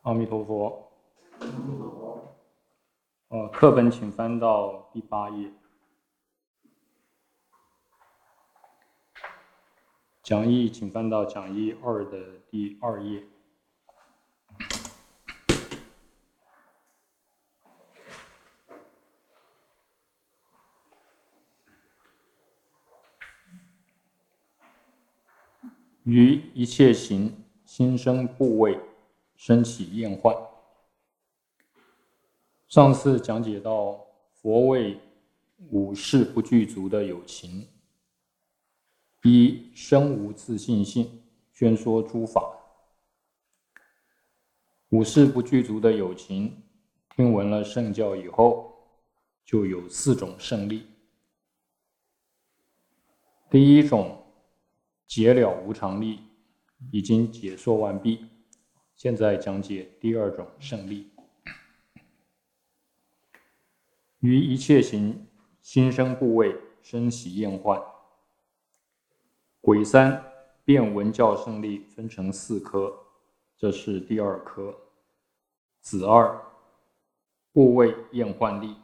阿弥陀佛。课本请翻到第8页，讲义请翻到讲义2的第2页。于一切行，心生怖畏，生起厌患。上次讲解到，佛为五事不具足的有情，依身无自信性，宣说诸法。五事不具足的有情，听闻了圣教以后，就有4种胜利。第一种解了无常力，已经解说完毕。现在讲解第2种胜利。于一切行，心生怖畏，生起厌患。癸三辩闻教胜利分成4科，这是第2科。子2怖畏厌患力。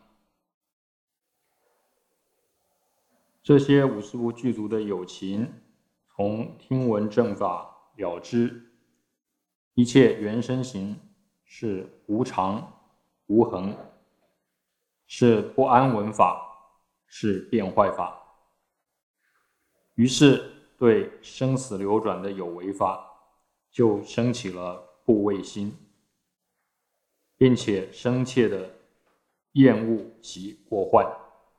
这些五事不具足的有情，从听闻正法了知，一切缘生行是无常无恒，是不安稳法，是变坏法。于是对生死流转的有为法就升起了怖畏心，并且深切的厌恶其过患。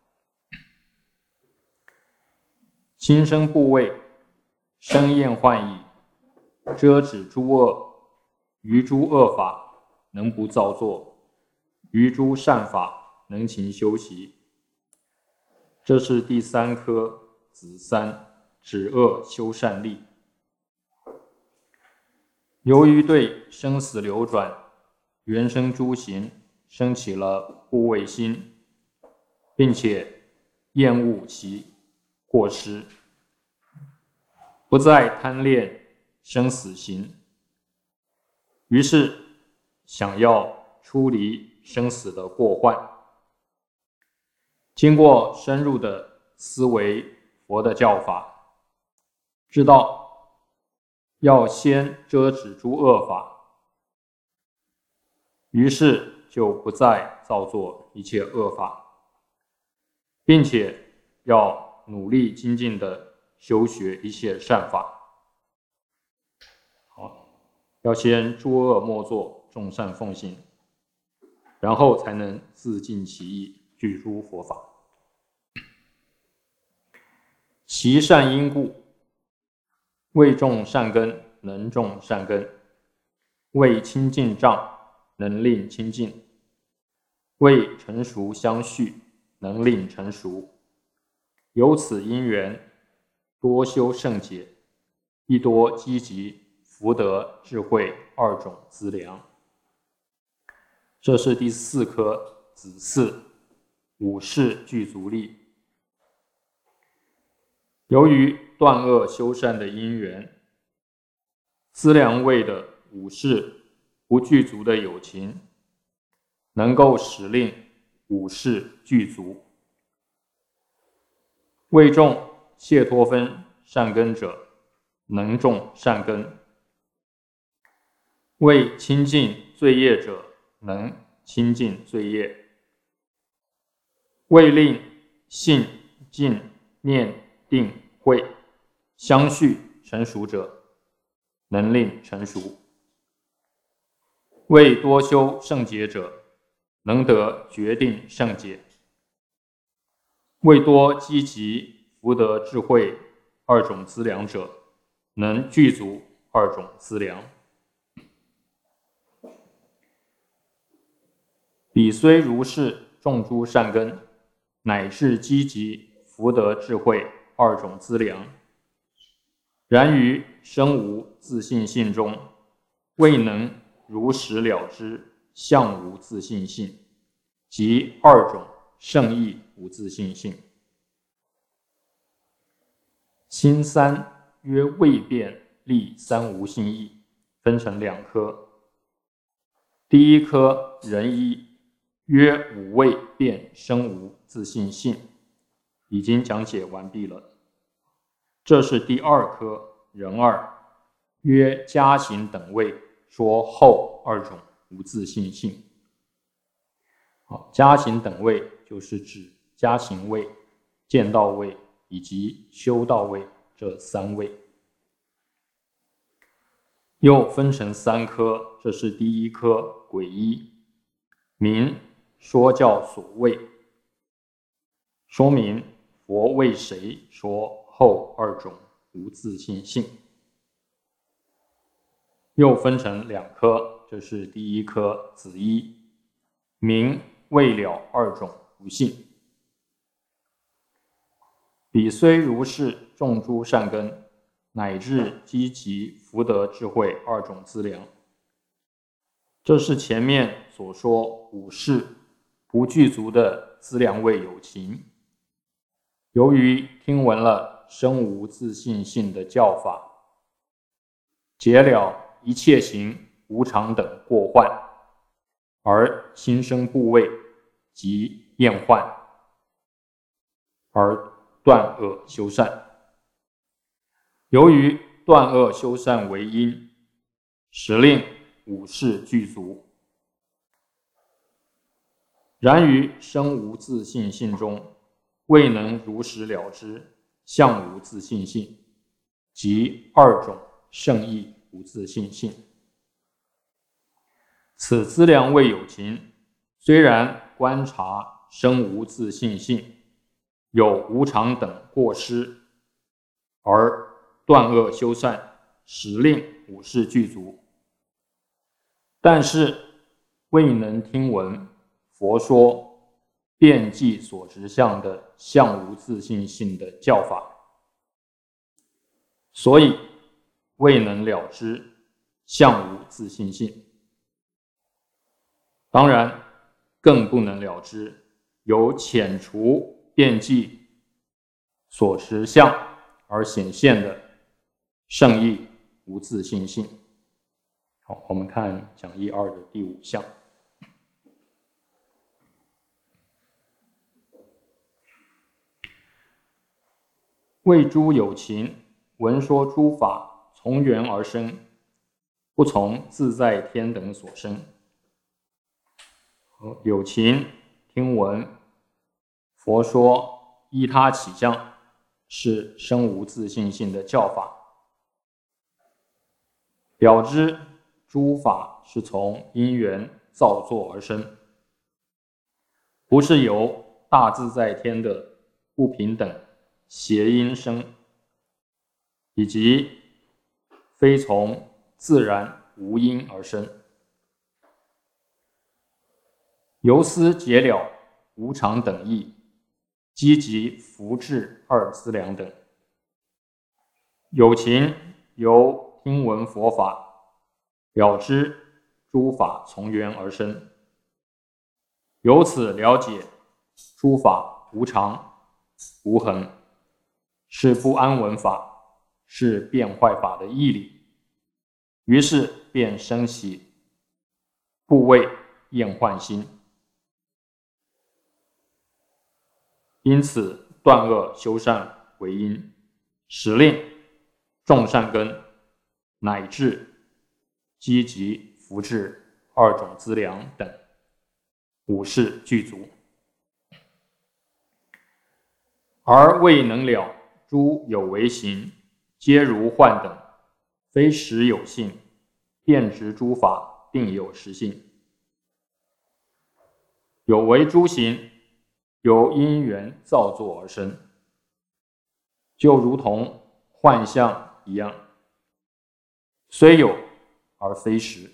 心生怖畏，生厌患矣，遮止诸恶，于诸恶法能不造作，于诸善法能勤修习。这是第3科子3止恶修善力。由于对生死流转、缘生诸行生起了怖畏心，并且厌恶其过失，不再贪恋生死行，于是想要出离生死的过患。经过深入的思维佛的教法，知道要先遮止诸恶法，于是就不再造作一切恶法，并且要努力精进的修学一切善法。要先诸恶莫作，众善奉行，然后才能自尽其意，具诸佛法。习善因故，为种善根，能种善根；为清净障，能令清净；为成熟相续，能令成熟。由此因缘，多修圣解，亦多积集福德智慧2种资粮。这是第4科子4五事具足力。由于断恶修善的因缘，资粮位的五事不具足的有情，能够使令五事具足。为种谢脱分善根者，能种善根；为清净罪业者，能清净罪业；为令信净念定慧相续成熟者，能令成熟；为多修圣解者，能得决定圣解；为多积集福德智慧2种资粮者，能具足2种资粮。彼虽如是种诸善根，乃至积集福德智慧2种资粮，然于身无自信性中，未能如实了知相无自信性，即2种胜义无自信性。心3曰未变立3无信义，分成2科。 第一科人一，曰五味便生无自性性，已经讲解完毕了。这是第二科人二，曰家行等位，说后二种无自性性。好，家行等位就是指家行位、见道位以及修道位这三位。又分成三科，这是第一科癸一，名说教所谓，说明佛为谁说后二种无自性性。又分成两科，这是第一科子一，名未了二种无性。彼虽如是种诸善根，乃至积集福德智慧二种资粮。这是前面所说五事不具足的资粮位有情，由于听闻了生无自性性的教法，解了一切行无常等过患，而心生怖畏及厌患，而断恶修善。由于断恶修善为因，使令五事具足。然于生无自性性中，未能如实了知相无自性性，即二种圣意无自性性。此资粮位有情，虽然观察生无自性性，有无常等过失，而断恶修善，使令五事具足，但是未能听闻佛说遍计所执相的相无自性性的教法，所以未能了知相无自性性。当然更不能了知由遣除遍计所持相而显现的圣意无自性性。好，我们看讲义2的第5项。为诸有情闻说诸法从缘而生，不从自在天等所生。有情听闻佛说依他起相，是生无自性性的教法，了知诸法是从因缘造作而生，不是由大自在天的不平等邪因生，以及非从自然无因而生。由思解了无常等义，积集福智二资粮等。有情由听闻佛法，了知诸法从缘而生，由此了解诸法无常无恒，是不安稳法，是变坏法的义理，于是便生起怖畏厌患心。因此断恶修善为因，使令种善根，乃至积集福智二种资粮等五事具足，而未能了诸有为行皆如幻等，非实有性，遍执诸法定有实性。有为诸行由因缘造作而生，就如同幻象一样，虽有而非实。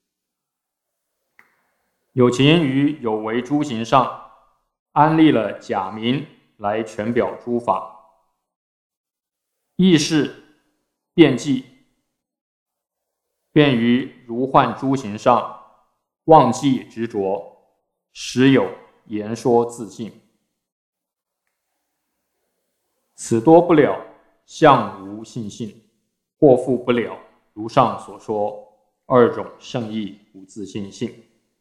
有情于有为诸行上安立了假名来权表诸法，意识遍计，便于如幻诸行上忘记执着，实有言说自性。此多不了相无性性，或复不了如上所说二种圣意无自性性。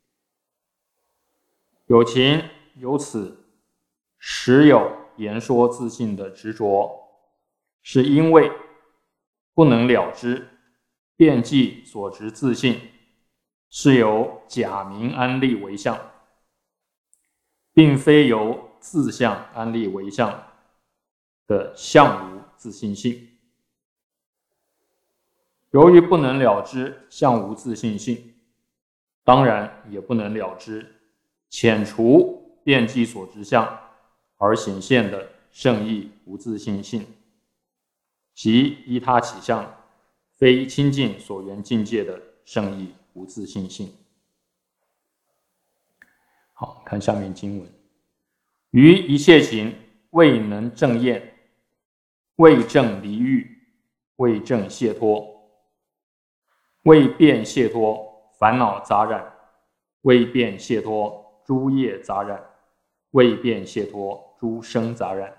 有情由此时有言说自性的执着，是因为不能了知遍计所执自性是由假名安立为相，并非由自相安立为相的相无自性性。由于不能了知相无自性性，当然也不能了知遣除遍计所执相而显现的圣意无自性性，即依他起相非清净所缘境界的圣意无自性性。好，看下面经文：于一切情未能正验，未正离欲，未正解脱，未遍解脱烦恼杂染，未遍解脱诸业杂染，未遍解脱诸生杂染。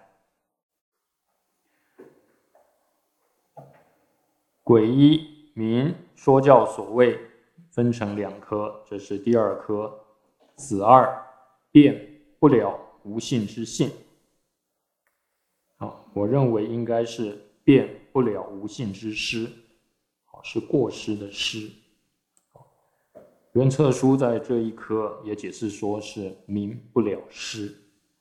诡一明说教所谓分成两科，这是第二科，子二辩不了无性之性。我认为应该是辩不了无性之失，是过失的失。袁策书在这一科也解释说是明不了失。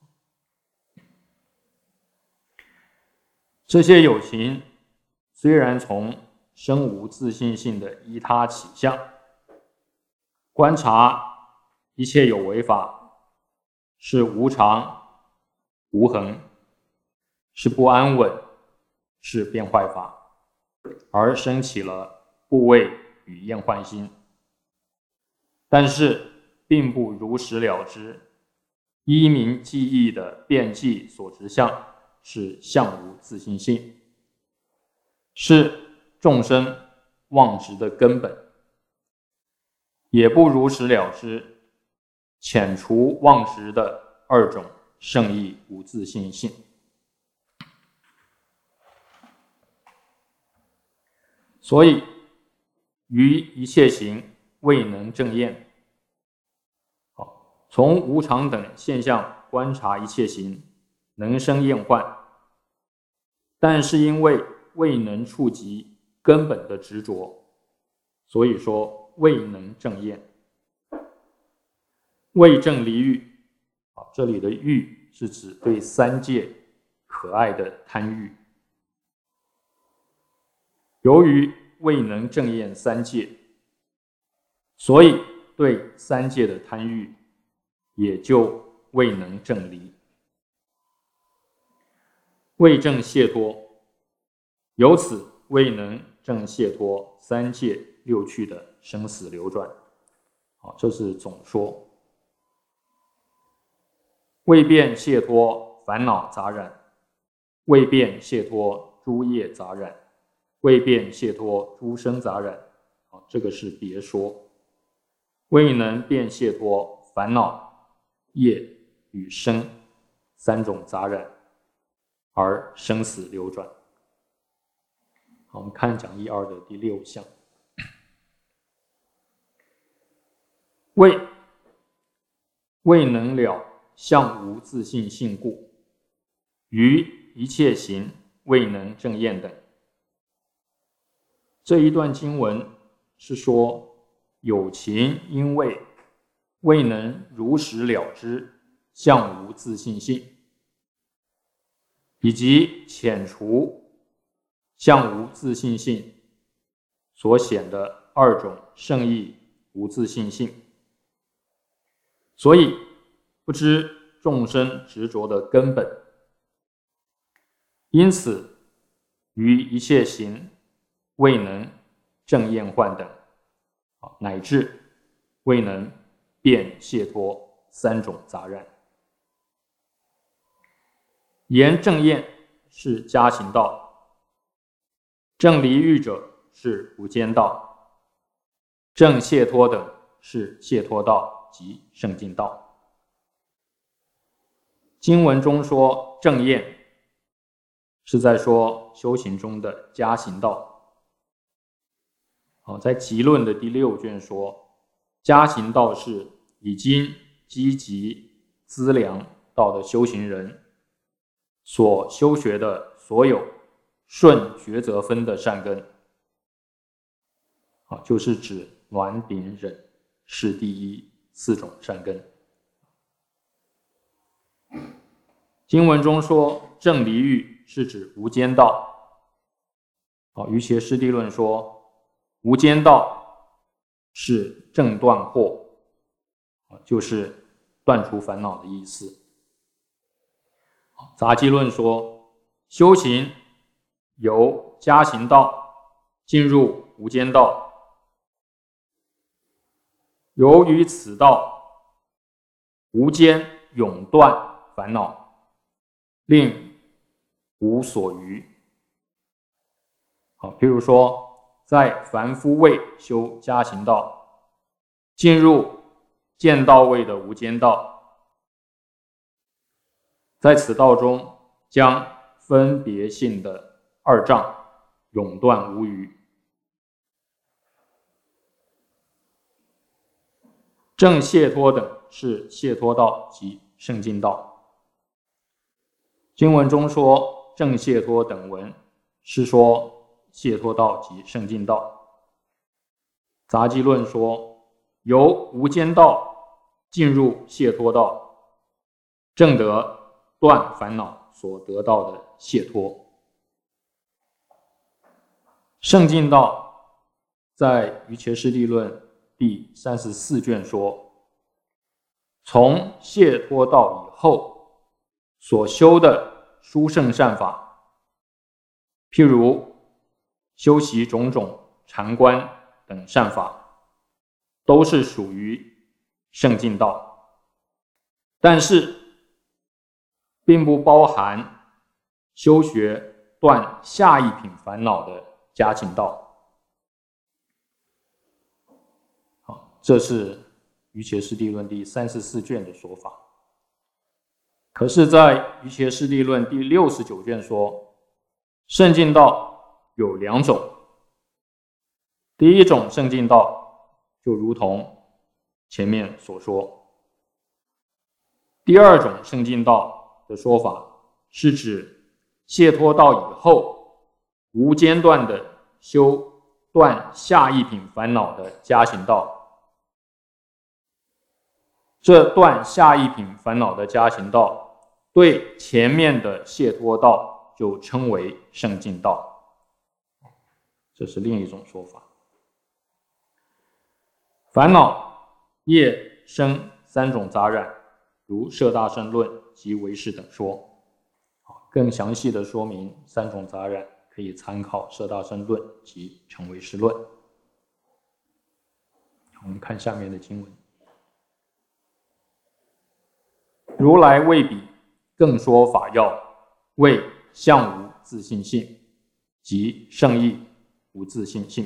这些有情虽然从生无自性性的依他起相观察一切有为法是无常无恒，是不安稳，是变坏法，而生起了怖畏与厌患心，但是并不如实了知依明记忆的遍计所执相是相无自性性，是众生妄执的根本，也不如实了知遣除妄执的二种圣意无自性性。所以于一切行未能正验。从无常等现象观察一切行能生厌患，但是因为未能触及根本的执着，所以说未能正验。未正离欲，这里的欲是指对三界可爱的贪欲。由于未能正验三界，所以对三界的贪欲也就未能正离。未正解脱，由此未能正解脱三界六趣的生死流转。这是总说。未遍解脱烦恼杂染，未遍解脱诸业杂染，未遍解脱诸生杂染，这个是别说。未能遍解脱烦恼、业与生三种杂染，而生死流转。好，我们看讲义2的第6项。未能了相无自性性故，于一切行未能正验等。这一段经文是说，有情因为未能如实了知相无自性性，以及遣除相无自性性所显的二种圣意无自性性，所以不知众生执着的根本，因此于一切行未能正验患等，乃至未能遍解脱三种杂染。言正验是加行道，正离欲者是无间道，正解脱等是解脱道及圣境道。经文中说正验，是在说修行中的加行道。 在集论的第6卷说，家行道是已经积极资粮道的修行人所修学的所有顺抉择分的善根，就是指暖顶忍是第一4种善根。经文中说正离欲是指无间道，瑜伽师地论说无间道是正断惑，就是断除烦恼的意思。杂记论说修行由家行道进入无间道，由于此道无间永断烦恼，令无所余。譬如说在凡夫位修家行道，进入见道位的无间道，在此道中将分别性的2障永断无余。正解脱等是解脱道及圣境道。经文中说正解脱等文，是说解脱道及圣境道。杂记论说由无间道进入解脱道，正得断烦恼所得到的解脱。圣境道在瑜伽师地论第34卷说，从解脱道以后所修的殊胜善法，譬如修习种种禅观等善法，都是属于圣境道，但是并不包含修学断下一品烦恼的家行道。这是瑜伽师地论第34卷的说法。可是在瑜伽师地论第69卷说，圣境道有2种。第一种圣境道就如同前面所说，第2种圣境道的说法是指解脱道以后无间断的修断下一品烦恼的家行道。这断下一品烦恼的家行道，对前面的解脱道就称为圣境道，这是另一种说法。烦恼、业、生3种杂染，如摄大乘论及唯识等说。更详细的说明3种杂染，可以参考摄大乘论及成唯识论。我们看下面的经文。如来为彼更说法要，为相无自性性，即圣义无自性性。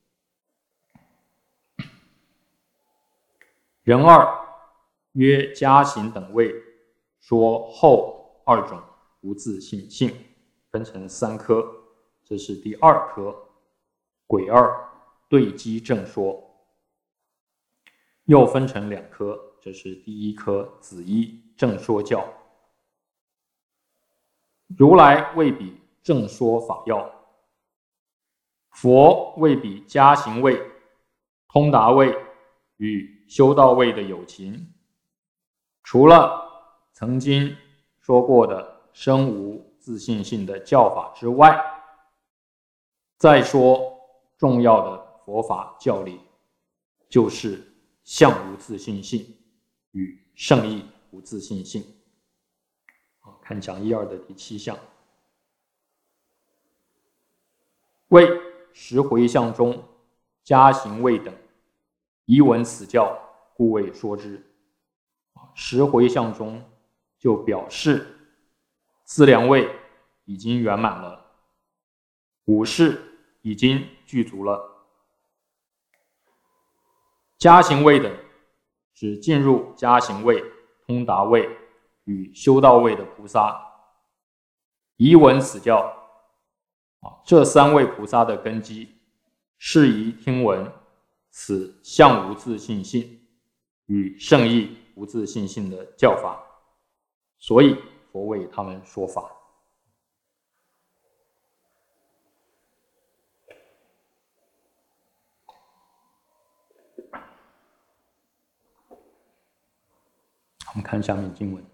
人2约家行等位，说后2种无自性性，分成3科，这是第2科，癸2对机正说。又分成2科，这是第1科子一正说教。如来为彼正说法要，佛为彼家行位、通达位与修道位的有情，除了曾经说过的生无自性性的教法之外，再说重要的佛法教理，就是相无自性性与圣义无自性性。看讲义2的第7项。为10回向中家行位等，宜闻此教，故为说之。10回向中就表示资粮位已经圆满了，5事已经具足了。家行位等是进入家行位、通达位与修道位的菩萨，宜闻此教。这3位菩萨的根基适宜听闻，此相无自性性与圣意无自性性的教法，所以佛为他们说法。我们看下面经文：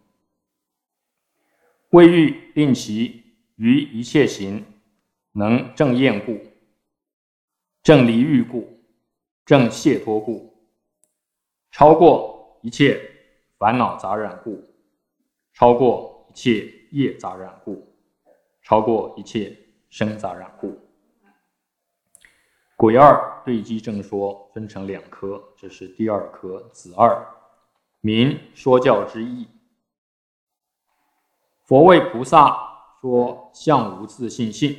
为欲令其于一切行能正厌故，正离欲故，正解脱故，超过一切烦恼杂染故，超过一切业杂染故，超过一切生杂染故。癸二对机正说分成2科，这是第2科子2，明说教之意。佛为菩萨说相无自性性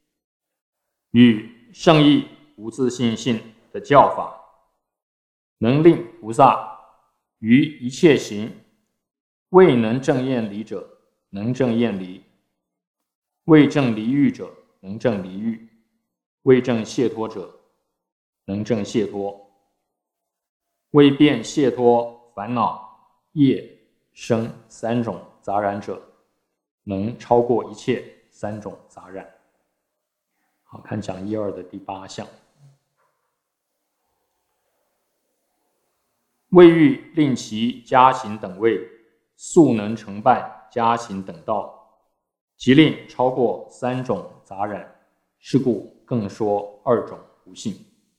与圣意无自性性的教法，能令菩萨于一切行未能正厌离者能正厌离，未正离欲者能正离欲，未正解脱者能正解脱，未变解脱烦恼业生3种杂染者能超过一切3种杂染。好，看讲义2的第8项。为欲令其加行等位速能承办加行等道，即令超过3种杂染，是故更说2种无性。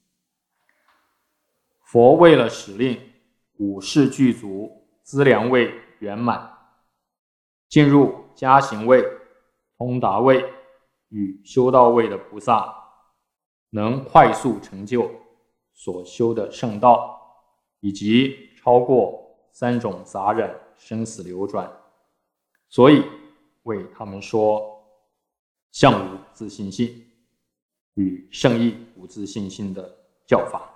佛为了使令5事具足，资粮位圆满，进入加行位、通达位与修道位的菩萨能快速成就所修的圣道，以及超过3种杂染生死流转，所以为他们说相无自性性与圣意无自性性的教法。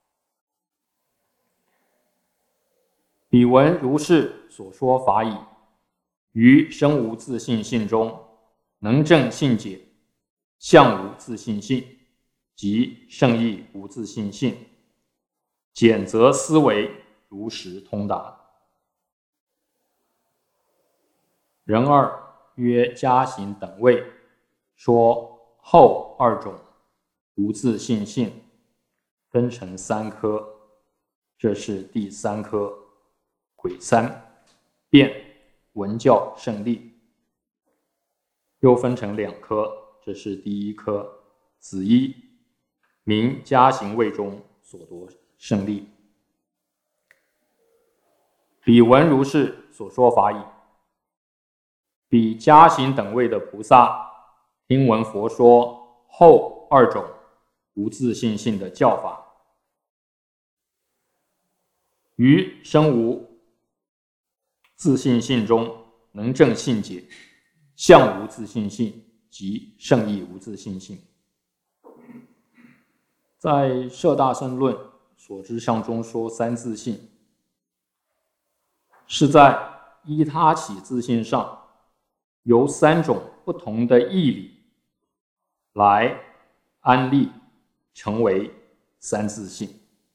彼闻如是所说法已，于生无自性性中能证性解，相无自性性及圣意无自性性，简则思维如实通达。人二曰加行等位，说后2种无自性性，分成3科，这是第3科癸3辩文教胜利，又分成2科，这是第1科子1明加行位中所夺胜利。彼闻如是所说法已，彼加行等位的菩萨听闻佛说后2种无自性性的教法，于生无自性性中能证性解，相无自性性及圣意无自性性。在《摄大乘论》所知相中说3自性，是在依他起自性上由3种不同的义理来安立成为3自性。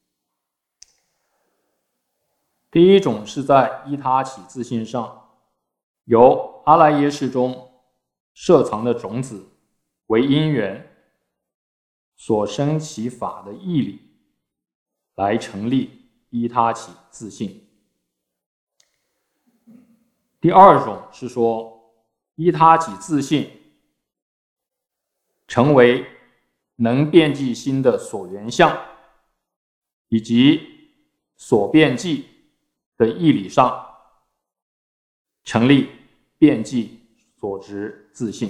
第1种是在依他起自性上，由阿赖耶识中摄藏的种子为因缘所生起法的义理来成立依他起自性。第2种是说依他起自性成为能遍计心的所缘相以及所遍计的义理上成立遍计所执自性。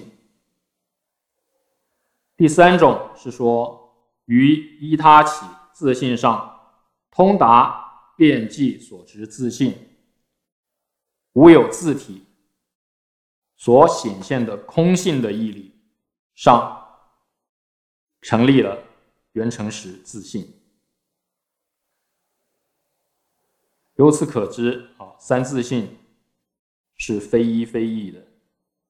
第3种是说于依他起自性上通达遍计所执自性，无有自体所显现的空性的义理上成立了缘成实自性。由此可知3自性是非一非异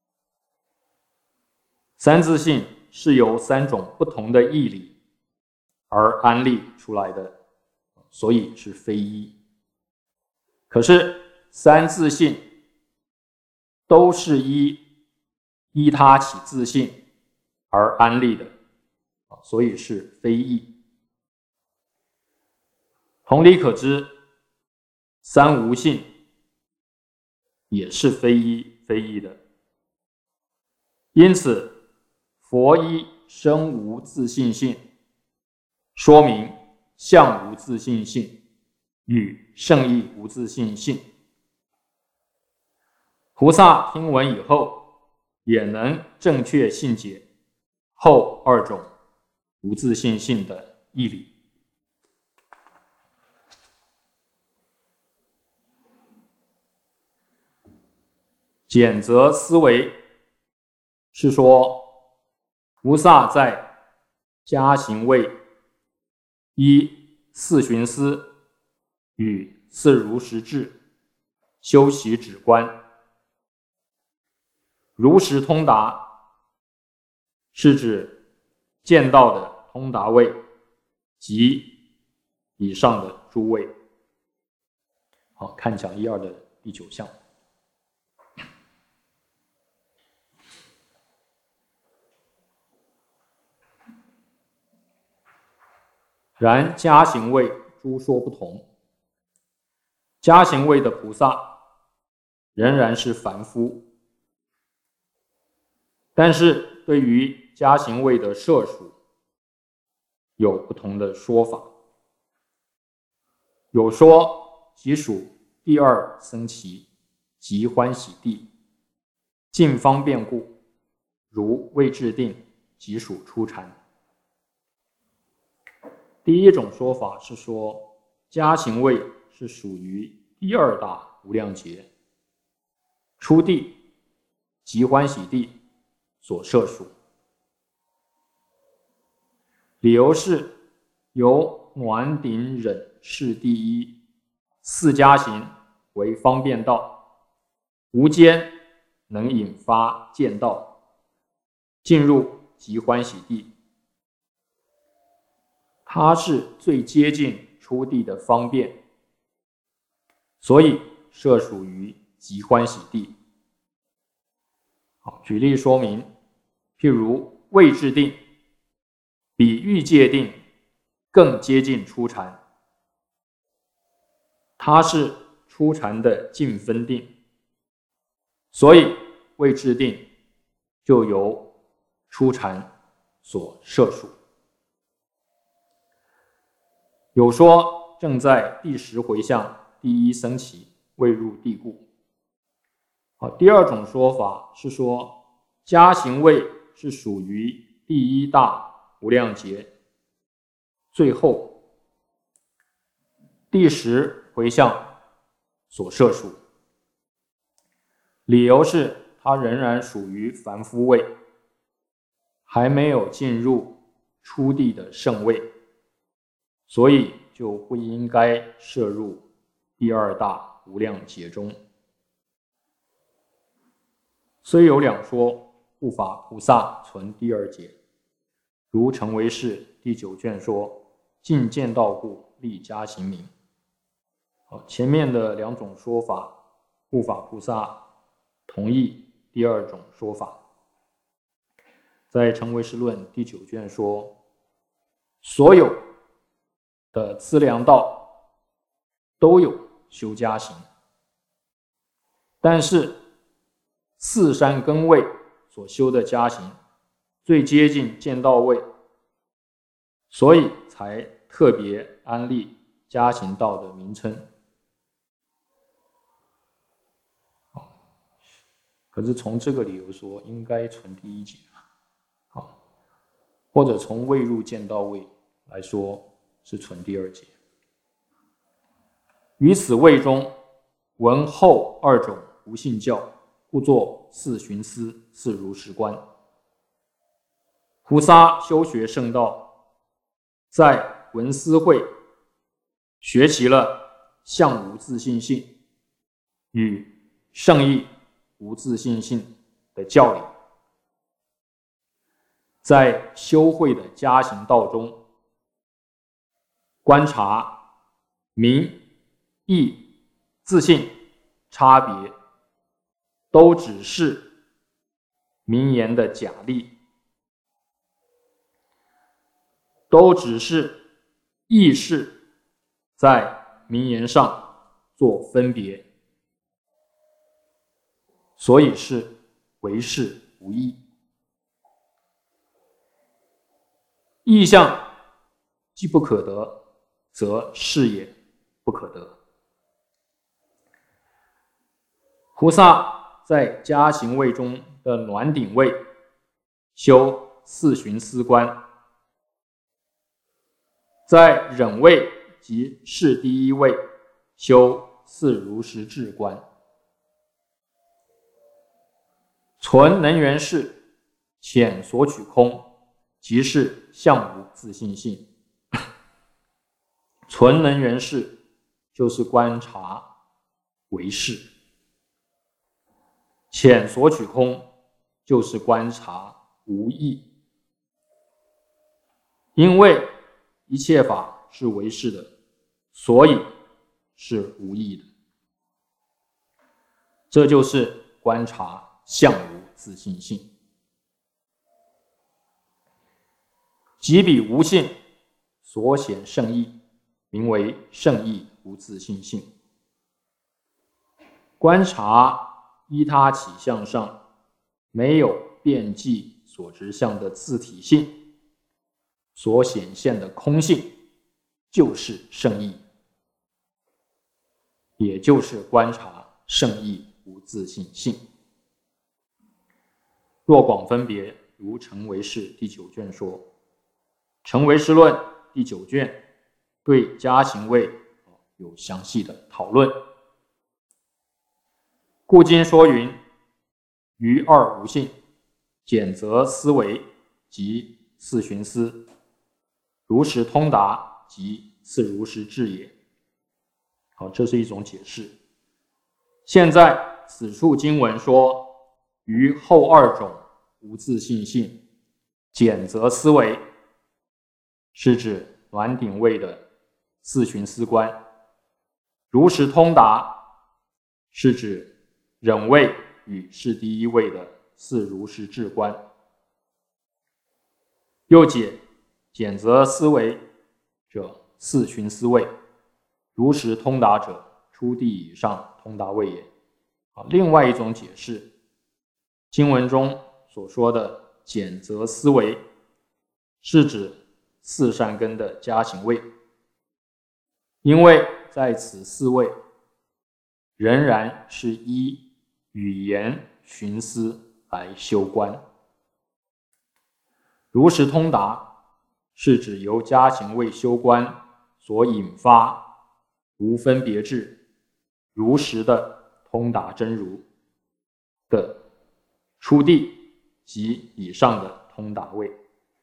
的。3自性是由3种不同的义理而安立出来的，所以是非一。可是三自性都是依他起自性而安立的，所以是非异。同理可知，三无性也是非一的。因此，佛依生无自性性，说明相无自性性与圣义无自性性。菩萨听闻以后，也能正确信解后二种无自性性的义理。简则思维是说，菩萨在加行位依四寻思与四如实智修习止观。如实通达是指见到的通达位及以上的诸位。好，看讲义2的第9项。然加行位诸说不同，加行位的菩萨仍然是凡夫，但是对于加行位的摄属有不同的说法。有说即属第二僧祇，即欢喜地，尽方便故，如未至定，即属初禅。第一种说法是说，加行位是属于第二大无量劫，初地即欢喜地所摄属。理由是由暖顶忍是第一，四加行为方便道，无间能引发见道，进入即欢喜地。它是最接近初地的方便，所以摄属于即欢喜地。好，举例说明，譬如未至定比欲界定更接近初禅，它是初禅的近分定，所以未至定就由初禅所摄属。有说正在第10回向第一僧祇未入地故。好，第二种说法是说，加行位是属于第一大无量劫最后第10回向所摄属。理由是它仍然属于凡夫位，还没有进入初地的圣位，所以就不应该摄入第二大无量劫中。虽有两说，不乏菩萨存第二劫，如成唯识第9卷说，尽见道故，立加行名。前面的两种说法，不乏菩萨同意第二种说法。在成唯识论第9卷说，所有的资粮道都有修加行，但是四山根位所修的加行最接近见道位，所以才特别安立加行道的名称。可是从这个理由说，应该存第一劫，或者从未入见道位来说，是存第二劫。于此位中，闻后二种无性教，故作四寻思，四如实观。菩萨修学圣道，在闻思会学习了相无自性性与圣义无自性性的教理，在修会的加行道中， 观察名、义、自信差别，都只是名言的假例，都只是意识在名言上做分别，所以是为是无益。意象既不可得，则是也不可得。菩萨在加行位中的暖顶位修四寻思观，在忍位及是第一位修四如实智观。存能缘事，浅索取空，即是相无自性性。存能缘事就是观察为事，浅索取空就是观察无义。因为一切法是为是的，所以是无义的。这就是观察相无自性性。即彼无性所显圣义，名为圣义无自性性。观察依他起相上没有遍计所执相的自体性所显现的空性，就是圣义，也就是观察圣义无自性性。若广分别，如成唯识第9卷说。成唯识论第9卷对加行位有详细的讨论。故今说云：于二无性，简则思维即四寻思，如实通达即四如实智也。好，这是一种解释。现在此处经文说，于后二种无自性性，简则思维，是指暖顶位的四寻思观；如实通达，是指忍位与是第一位的四如实智观。又解简则思维者四寻思位，如实通达者初地以上通达位也。另外一种解释，经文中所说的简则思维，是指四善根的加行位，因为在此四位仍然是依语言寻思来修观。如实通达是指由加行位修观所引发无分别智，如实的通达真如的初地及以上的通达位。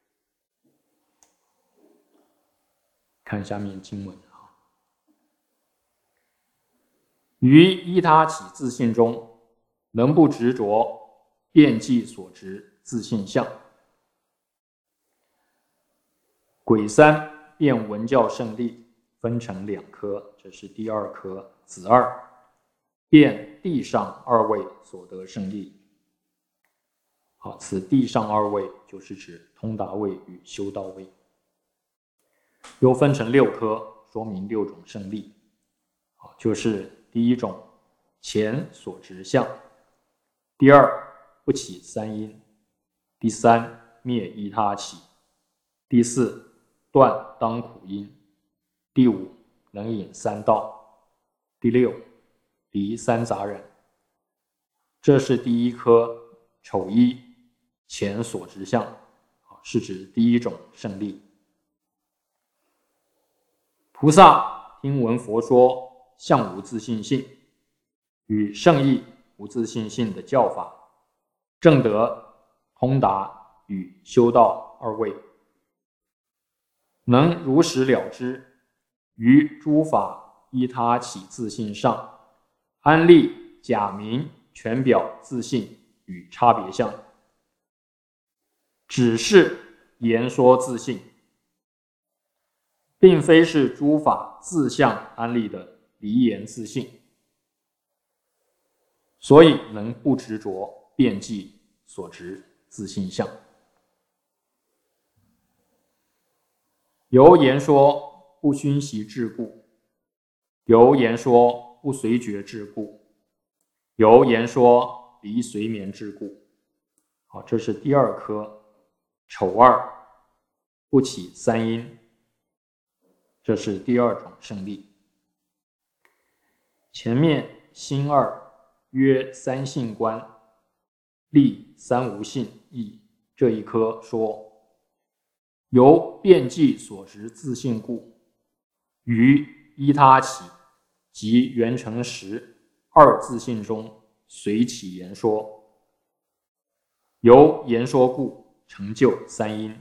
看下面经文于依他起自性中，能不执着遍计所执自性相。癸三辩文教胜利分成2科，这是第2科子2，辩地上2位所得胜利。好，此地上2位就是指通达位与修道位。又分成6科，说明6种胜利，就是第1种前所执相，第2不起三因，第3灭依他起，第4断当苦因，第5能引三道，第6离三杂染。这是第1科丑一前所执相，是指第1种胜利。菩萨听闻佛说相无自性性与圣义无自性性的教法，证得通达与修道2位，能如实了知，于诸法依他起自性上，安立假名全表自性与差别相，只是言说自性， 并非是诸法自相安立的离言自性，所以能不执着遍计所执自性相。由言说不熏习智故，由言说不随觉智故，由言说离随眠智故。好，这是第二科丑二不起三因，这是第二种胜利。前面辛二曰三性观，立三无性义这一科说，由遍计所执自性故，于依他起及圆成实二自性中随起言说，由言说故成就三因，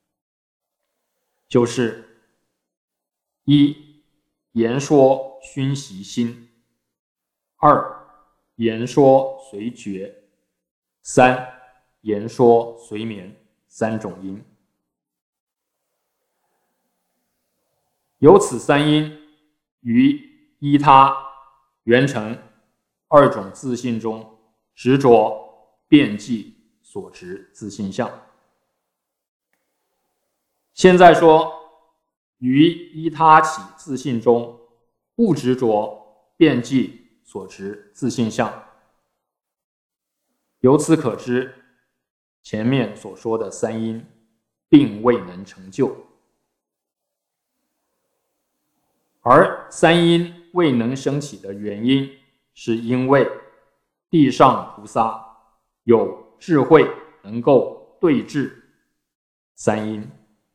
就是一言说熏习心，二言说随觉，三言说随眠三种因。由此三因于依他圆成二种自性中执着遍计所执自性相。现在说于依他起自性中不执着遍计所执自性相。由此可知，前面所说的三因并未能成就，而三因未能升起的原因，是因为地上菩萨有智慧能够对治三因。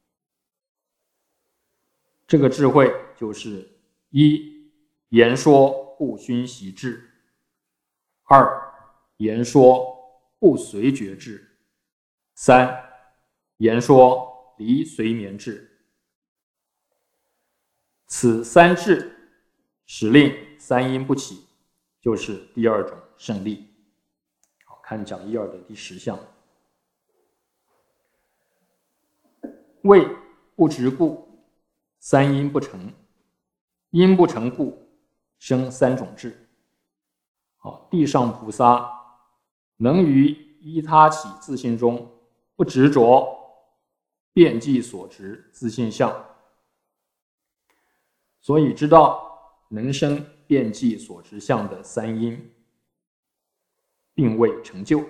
这个智慧就是一言说不熏习智，二言说不随觉智，三言说离随眠智。此三智使令三因不起，就是第二种胜利。好，看讲义二的第10项。谓不执故，三因不成，因不成故，生三种智。好，地上菩萨能于依他起自性中不执着遍计所执自性相，所以知道能生遍计所执相的三因并未成就。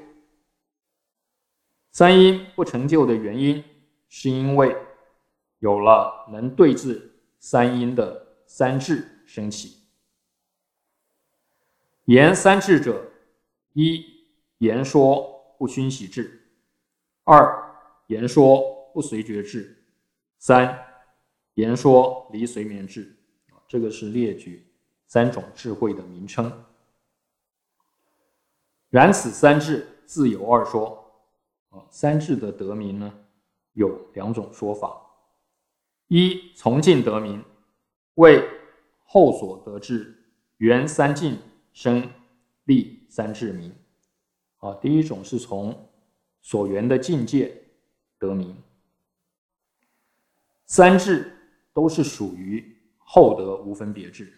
三因不成就的原因，是因为有了能对治三因的三智升起。言三智者，一言说不熏习智，二言说不随觉智，三言说离随眠智。这个是列举三种智慧的名称。然此三智自有二说。三智的得名呢，有两种说法。一从境得名，为后所得智缘三境生立三智名。第一种是从所缘的境界得名。三智都是属于后得无分别智，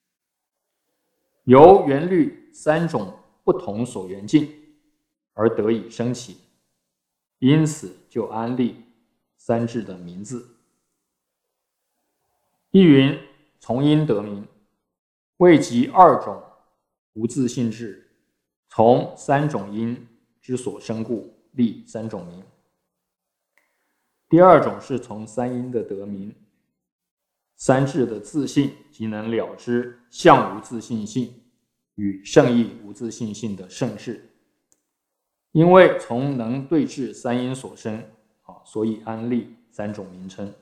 由缘虑三种不同所缘境而得以升起，因此就安立三智的名字。一云从因得名，为集二种无自性智，从三种因之所生故，立三种名。第二种是从三因的得名，三智的自性即能了知相无自性性与圣意无自性性的圣智，因为从能对治三因所生，所以安立三种名称。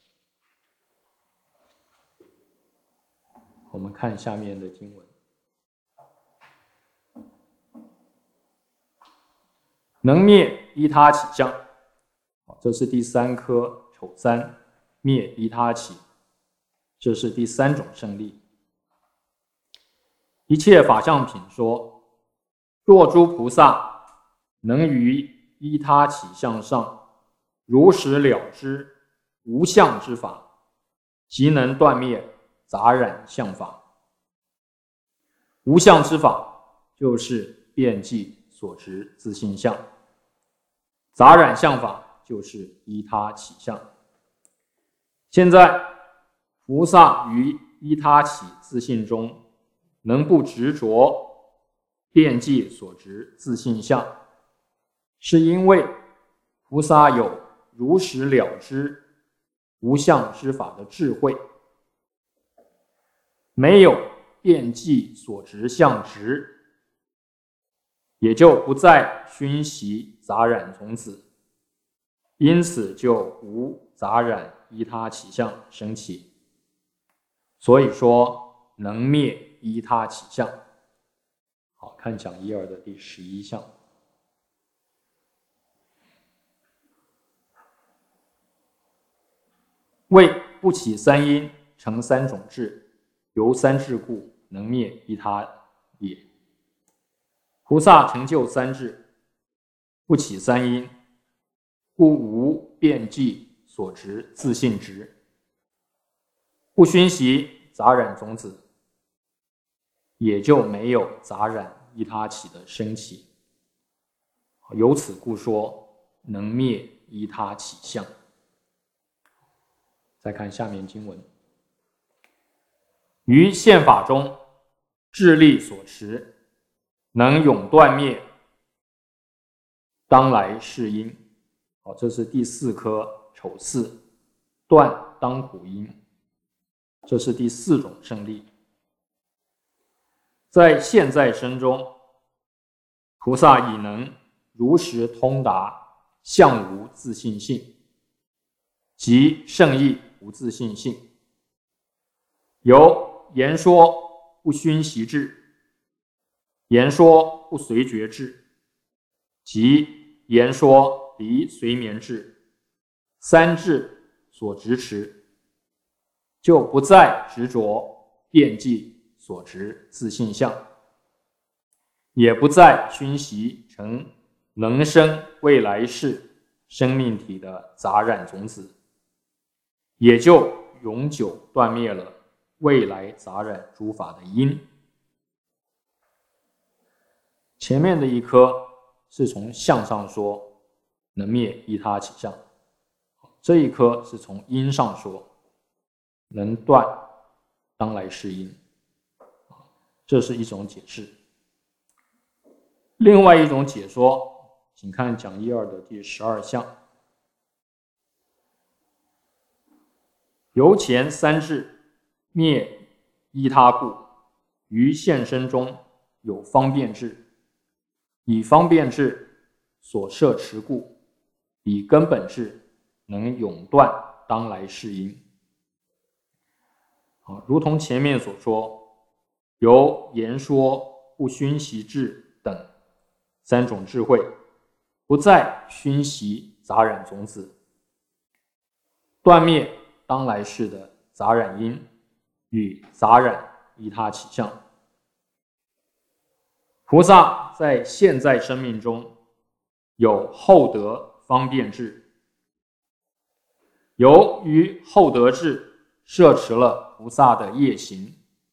我们看下面的经文。能灭依他起相，这是第三科丑三，灭依他起，这是第三种胜利。一切法相品说，若诸菩萨能于依他起相上如实了知无相之法， 即能断灭杂染相法。无相之法，就是遍计所执自性相；杂染相法，就是依他起相。现在菩萨于依他起自性中，能不执着遍计所执自性相，是因为菩萨有如实了知无相之法的智慧，没有遍计所执相执，也就不再熏习杂染种子，因此就无杂染依他起相生起。所以说能灭依他起相。好，看讲义2的第11项。为不起三因，成三种智，由三智故，能灭依他也。菩萨成就三智，不起三因，故无遍计所执自性执，不熏习杂染种子，也就没有杂染依他起的生起。由此故说能灭依他起相。再看下面经文：于现法中，智力所持，能永断灭当来世因。这是第4颗丑巳，断当苦因，这是第4种胜利。在现在生中，菩萨已能如实通达相无自性性，即圣义无自性性，由言说不熏习智，言说不随觉智，即言说离随眠智，三智所执持，就不再执着遍计所执自性相，也不再熏习成能生未来世生命体的杂染种子，也就永久断灭了未来杂染诸法的因。前面的一颗是从相上说能灭依他起相，这一颗是从因上说能断当来世因，这是一种解释。另外一种解说，请看讲义2的第12项。由前三智灭依他故，于现生中有方便智，以方便智所摄持故，以根本智能永断当来世因。如同前面所说，由言说不熏习智等3种智慧，不再熏习杂染种子，断灭当来世的杂染因与杂染依他起相。菩萨在现在生命中有厚德方便智，由于厚德智摄持了菩萨的业行，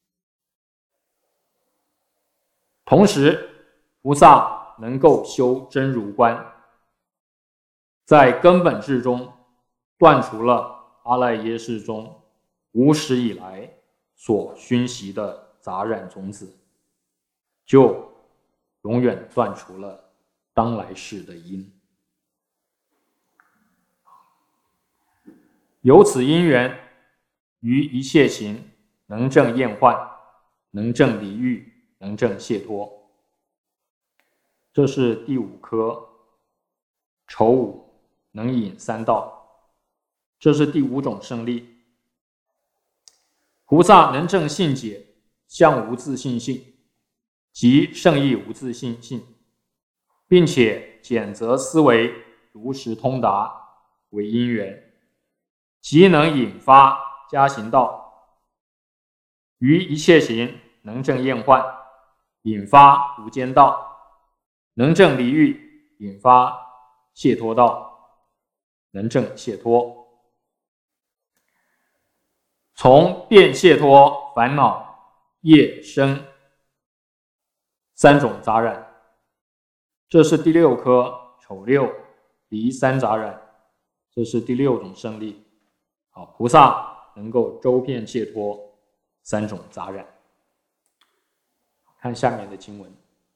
同时菩萨能够修真如观，在根本智中断除了阿赖耶识中无始以来所熏习的杂染种子，就永远断除了当来世的因。由此因缘，于一切行能证厌患，能证离欲，能证解脱。这是第5颗丑午，能引三道，这是第5种胜利。菩萨能证性解，相无自性性，即圣义无自性性，并且简则思维如实通达为因缘，即能引发加行道，于一切行能证厌患，引发无间道，能证离欲，引发解脱道，能证解脱。 从变解脱烦恼业生三种杂染，这是第6颗丑六离三杂染，这是第6种胜利。好，菩萨能够周遍解脱三种杂染。看下面的经文。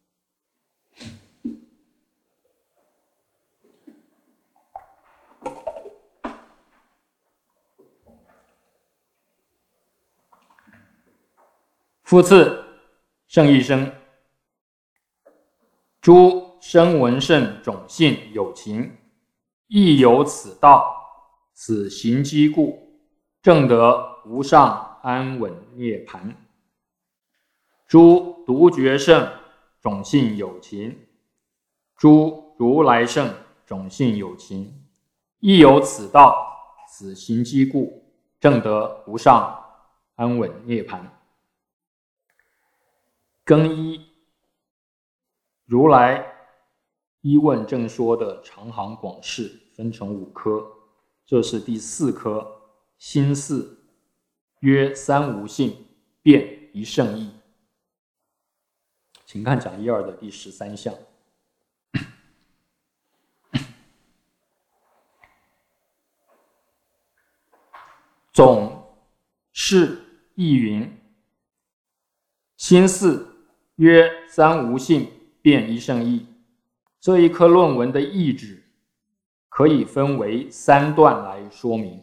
复次，圣意生，诸声闻圣种性有情，亦有此道，此行机故，证得无上安稳涅盘。诸独觉圣种性有情，诸如来圣种性有情，亦有此道，此行机故，证得无上安稳涅盘。更一，如来一问正说的长行广释分成5科，这是第4科，心四，曰三无性，变一圣意。请看讲义2的第13项。总是意云，心四曰三无性，变一圣意。这一科论文的意旨可以分为3段来说明。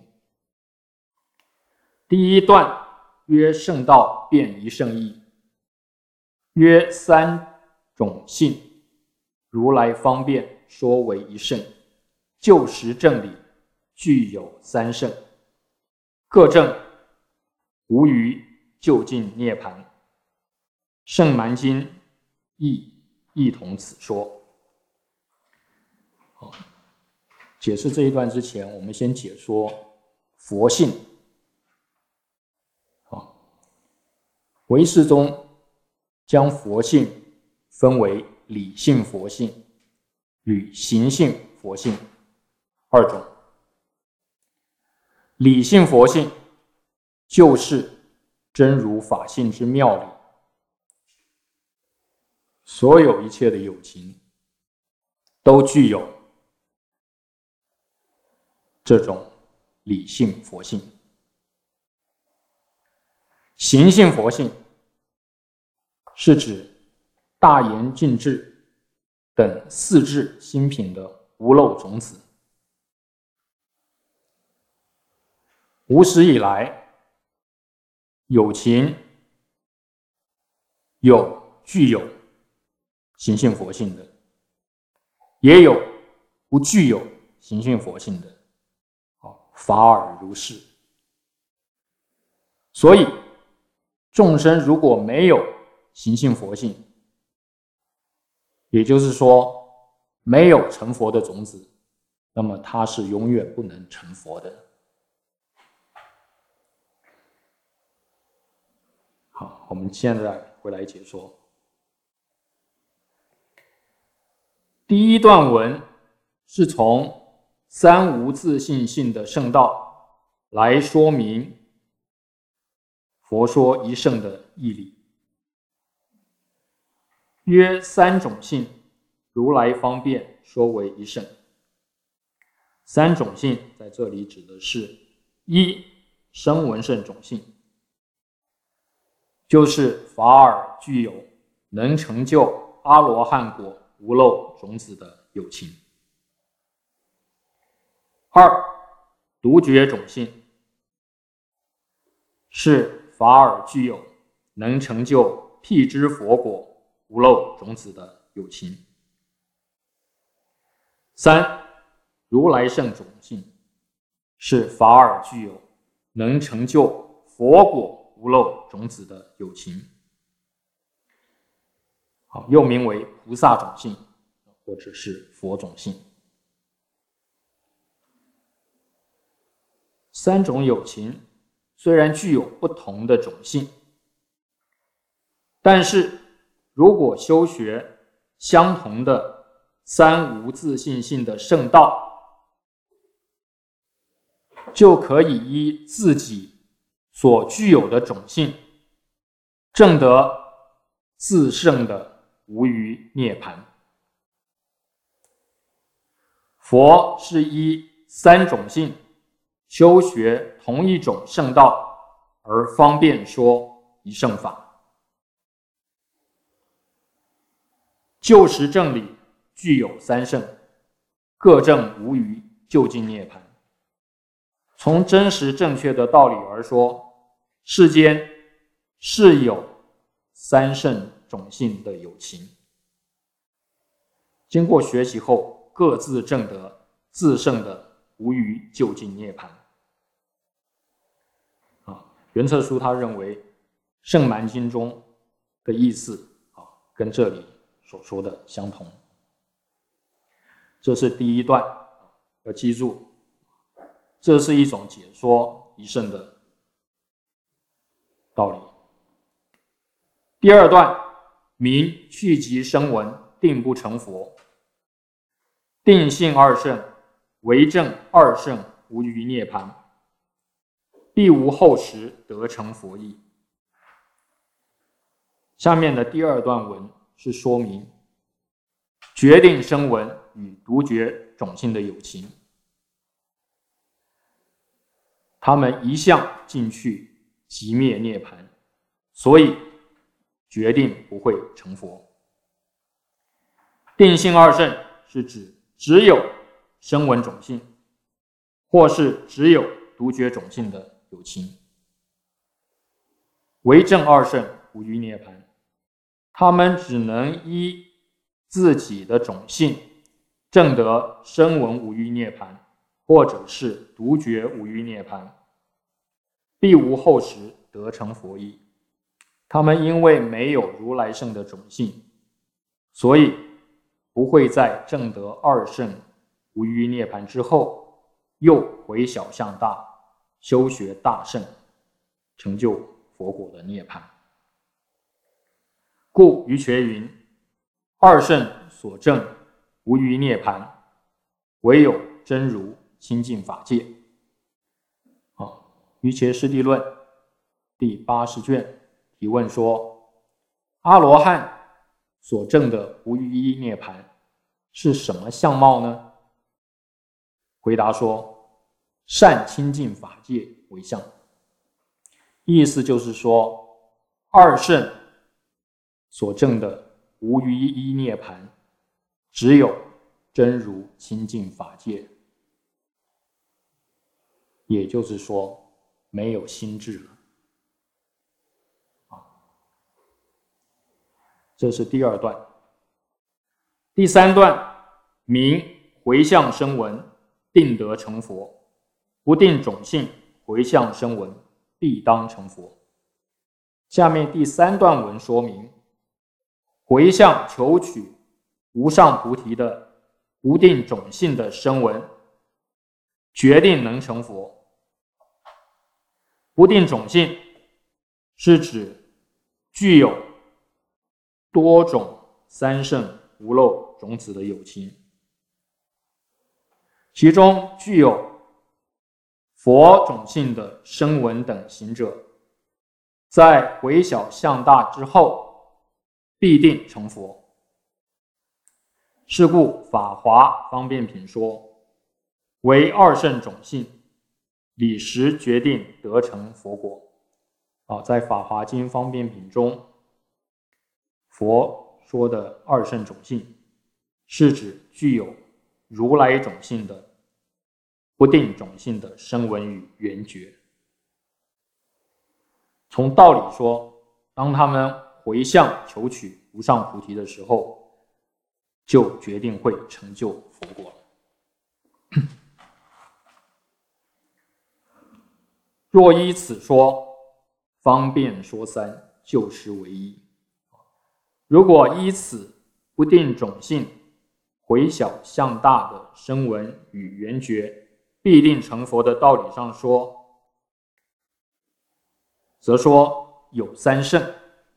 第1段曰圣道变一圣意，曰三种性，如来方便说为一圣，就实正理具有3圣，各证无余究竟涅盘。圣蛮经亦同此说。解释这一段之前，我们先解说佛性。唯识中将佛性分为理性佛性与行性佛性2种。理性佛性就是真如法性之妙理，所有一切的有情都具有这种理性佛性。行性佛性是指大严净智等4智心品的无漏种子。无始以来，有情具有行性佛性的，也有不具有行性佛性的，法尔如是。所以众生如果没有行性佛性，也就是说没有成佛的种子，那么他是永远不能成佛的。好，我们现在回来解说。第1段文是从三无自性性的圣道来说明佛说一圣的义理。约3种性，如来方便说为一圣。3种性在这里指的是1声闻圣种性，就是法尔具有能成就阿罗汉果无漏种子的有情。2独觉种性，是法尔具有能成就辟支佛果无漏种子的有情。3如来圣种性，是法尔具有能成就佛果无漏种子的有情。好，又名为菩萨种性或者是佛种性。3种有情虽然具有不同的种性，但是如果修学相同的三无自性性的圣道，就可以依自己所具有的种性，证得自胜的无余涅槃。佛是依三种性修学同一种圣道，而方便说一圣法。就实正理具有三圣，各证无余究竟涅槃。从真实正确的道理而说，世间是有三圣种性的有情，经过学习后，各自证得自胜的无余究竟涅槃。圆策书他认为《圣蛮经》中的意思跟这里所说的相同。这是第一段，要记住，这是一种解说一圣的道理。第二段，名去即声闻，定不成佛。定性二圣，为证二圣无余涅槃，必无后时得成佛意。下面的第二段文是说明决定声闻与独觉种性的有情，他们一向进去即灭涅槃，所以决定不会成佛。定性二圣是指只有声闻种性，或是只有独觉种性的有情。为证二圣无余涅槃，他们只能依自己的种性证得声闻无余涅槃，或者是独觉无余涅槃，必无后时得成佛意。他们因为没有如来圣的种性，所以不会在证得二圣无余涅槃之后，又回小向大，修学大圣，成就佛果的涅槃。故于学云：二圣所证无余涅槃，唯有真如清净法界。瑜伽师地论第80卷提问说：阿罗汉所证的无余一涅槃是什么相貌呢？回答说：善清净法界为相。意思就是说，二圣所证的无余一涅槃，只有真如清净法界，也就是说没有心智了。这是第二段。第三段，名回向声闻，定得成佛；不定种性，回向声闻，必当成佛。下面第三段文说明，回向求取无上菩提的不定种性的声闻，决定能成佛。不定种性是指具有多种三圣无漏种子的有情，其中具有佛种性的声闻等行者，在回小向大之后，必定成佛。是故法华方便品说，为二圣种性，理实决定得成佛果。在法华经方便品中，佛说的二圣种性是指具有如来种性的不定种性的声闻与缘觉。从道理说，当他们回向求取无上菩提的时候，就决定会成就佛果了。若依此说，方便说三，就实为一。如果依此不定种性回小向大的声闻与缘觉必定成佛的道理上说，则说有三圣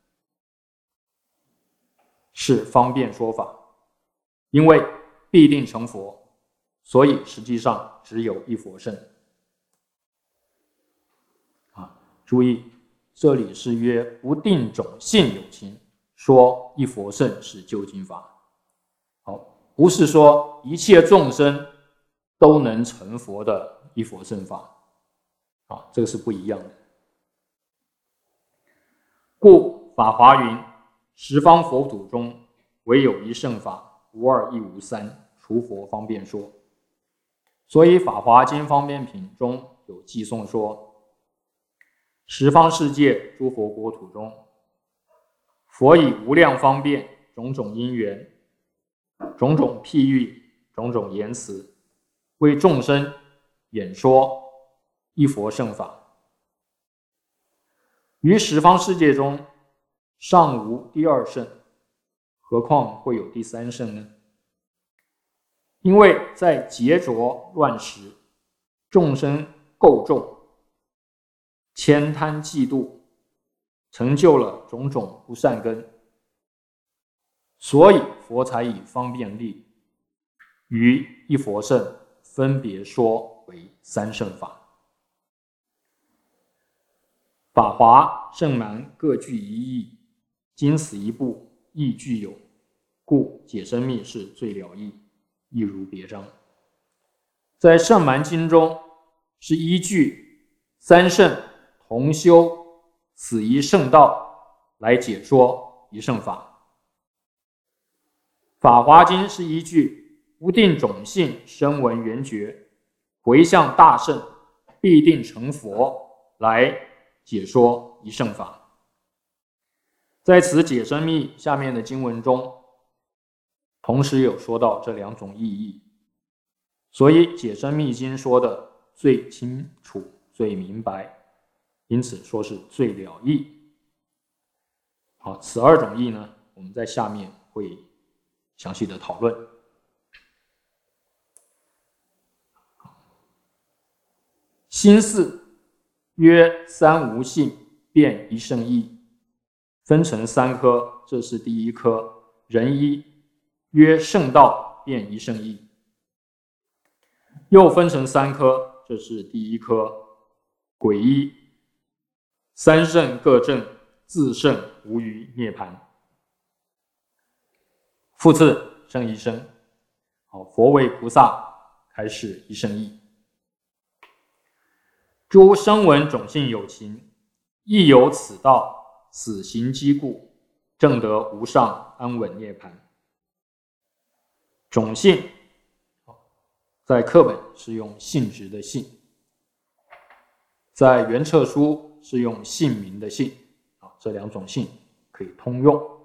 是方便说法。因为必定成佛，所以实际上只有一佛圣。 注意，这里是曰不定种性有情，说一佛乘是究竟法。好，不是说一切众生都能成佛的一佛乘法。这个是不一样的。故法华云：十方佛土中，唯有一乘法，无二亦无三，除佛方便说。所以《法华经方便品》中有记诵说，十方世界诸佛国土中，佛以无量方便，种种因缘，种种譬喻，种种言辞，为众生演说一佛乘法。于十方世界中，尚无第二乘，何况会有第三乘呢？因为在劫浊乱时，众生垢重，悭贪嫉妒，成就了种种不善根，所以佛才以方便力，于一佛乘分别说为三乘法。法华圣蛮各具一义，经此一部亦具有，故解深密是最了义，亦如别章。在圣蛮经中，是依据三乘同修此一圣道来解说一乘法。法华经是依据不定种性声闻缘觉，回向大圣必定成佛来解说一乘法。在此解深密下面的经文中，同时有说到这两种意义，所以解深密经说的最清楚、最明白，因此说是最了义。好，此二种义呢，我们在下面会详细的讨论。心四曰三无性变一乘义，分成三科，这是第一科。人一曰圣道变一乘义，又分成三科，这是第一科。鬼一三圣各证自圣无余涅槃。复次圣一生，佛为菩萨开示一乘义。诸声闻种性有情，亦有此道，此行机故，证得无上安稳涅槃。种性在课本是用性质的性，在原册书是用姓名的姓，这两种姓可以通用。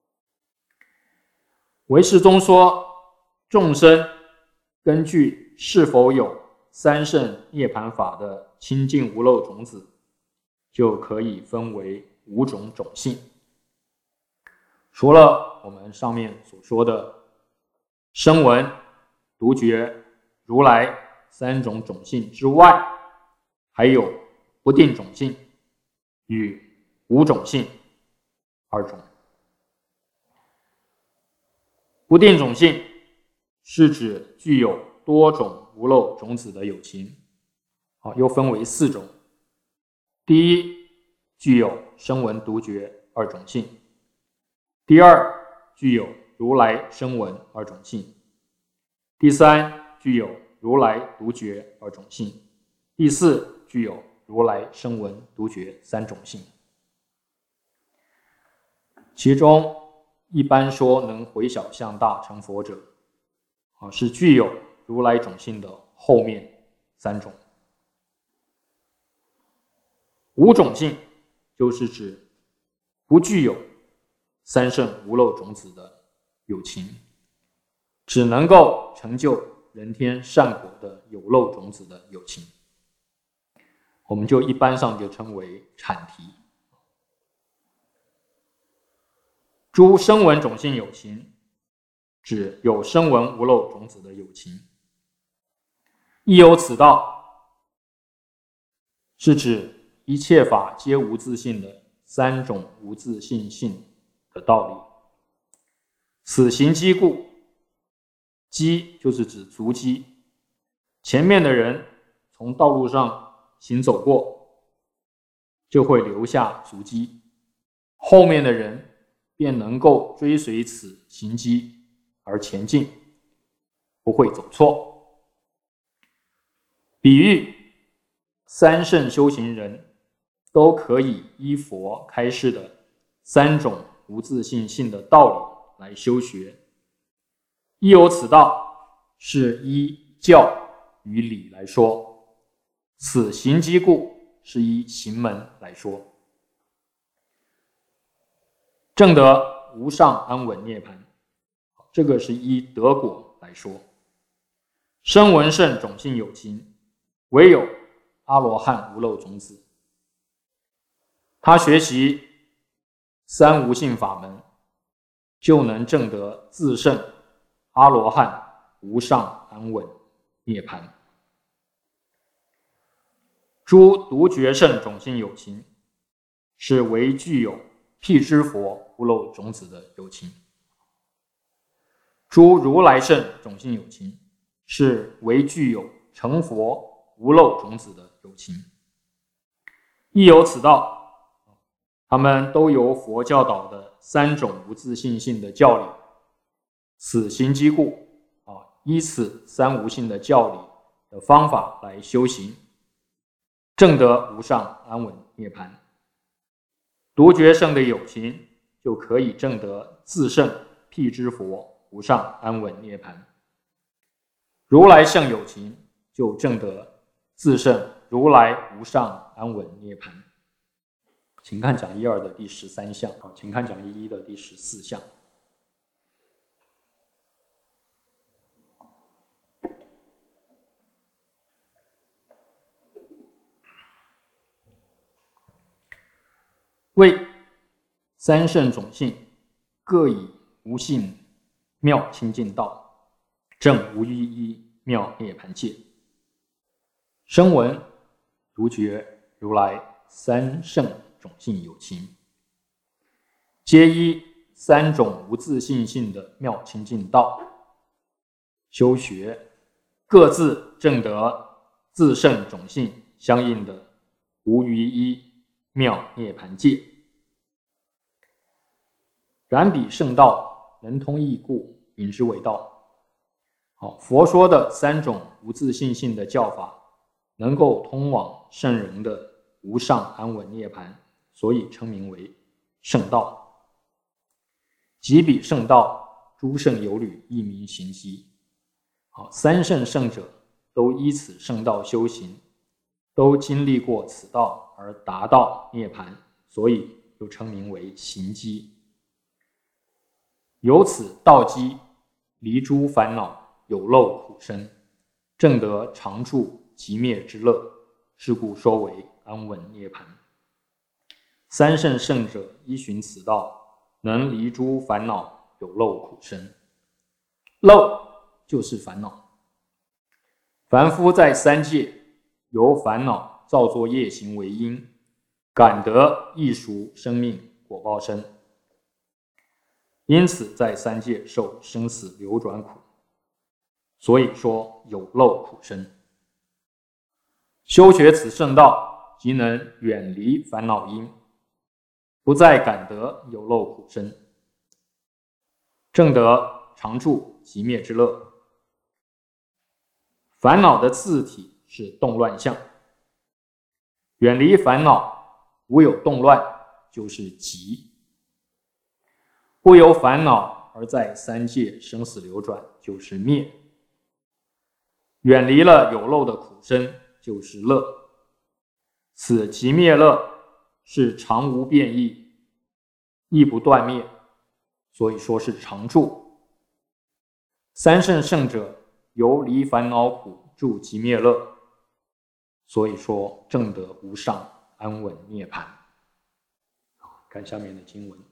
唯识中说，众生根据是否有三圣涅槃法的清净无漏种子，就可以分为五种种性。除了我们上面所说的声闻、独觉、如来三种种性之外，还有不定种性与无种性二种。不定种性是指具有多种无漏种子的有情，又分为四种。第一，具有声闻独觉二种性；第二，具有如来声闻二种性；第三，具有如来独觉二种性；第四，具有如来声闻独觉三种性。其中一般说能回小向大成佛者，是具有如来种性的后面三种。无种性就是指不具有三圣无漏种子的有情，只能够成就人天善果的有漏种子的有情，我们就一般上就称为阐提。诸声闻种性有情，指有声闻无漏种子的有情。亦有此道，是指一切法皆无自性的三种无自性性的道理。此行机故，机就是指足迹，前面的人从道路上行走过， 就会留下足迹，后面的人便能够追随此行迹而前进，不会走错。比喻三圣修行人都可以依佛开示的三种无自性性的道理来修学。亦有此道，是依教与理来说，此行机故是依行门来说。证得无上安稳涅槃，这个是依得果来说。声闻圣种性有情，唯有阿罗汉无漏种子，他学习三无性法门，就能证得自证阿罗汉无上安稳涅槃。诸独觉圣种性有情，是为具有辟支佛无漏种子的有情。诸如来圣种性有情，是为具有成佛无漏种子的有情。亦有此道，他们都有佛教导的三种无自性性的教理，此行机故，依此三无性的教理的方法来修行，证得无上安稳涅槃。独觉圣的有情就可以证得自圣辟支佛无上安稳涅槃，如来圣有情就证得自圣如来无上安稳涅槃。请看讲义2的第13项，请看讲义1的第14项。为三圣种性各以无性妙清净道，证无余一妙涅槃界。声闻、独觉、如来三圣种性有情，皆依三种无自性性的妙清净道修学，各自证得自圣种性相应的无余一妙涅槃界。然彼圣道能通义故，引之为道。佛说的三种无自性性的教法，能够通往圣人的无上安稳涅槃，所以称名为圣道。即彼圣道，诸圣有履，一名行机。三圣圣者都依此圣道修行，都经历过此道而达到涅槃，所以又称名为行机。由此道机，离诸烦恼有漏苦身，证得常住即灭之乐，是故说为安稳涅槃。三圣圣者依循此道，能离诸烦恼有漏苦身。漏就是烦恼，凡夫在三界由烦恼造作业行为因，感得异熟生命果报身，因此在三界受生死流转苦，所以说有漏苦身。修学此圣道，即能远离烦恼因，不再感得有漏苦身，证得常住即灭之乐。烦恼的自体是动乱相，远离烦恼，无有动乱，就是即。不由烦恼而在三界生死流转，就是灭。远离了有漏的苦身，就是乐。此即灭乐是常无变异，亦不断灭，所以说是常住。三圣圣者由离烦恼苦住即灭乐，所以说证得无上安稳涅槃。看下面的经文。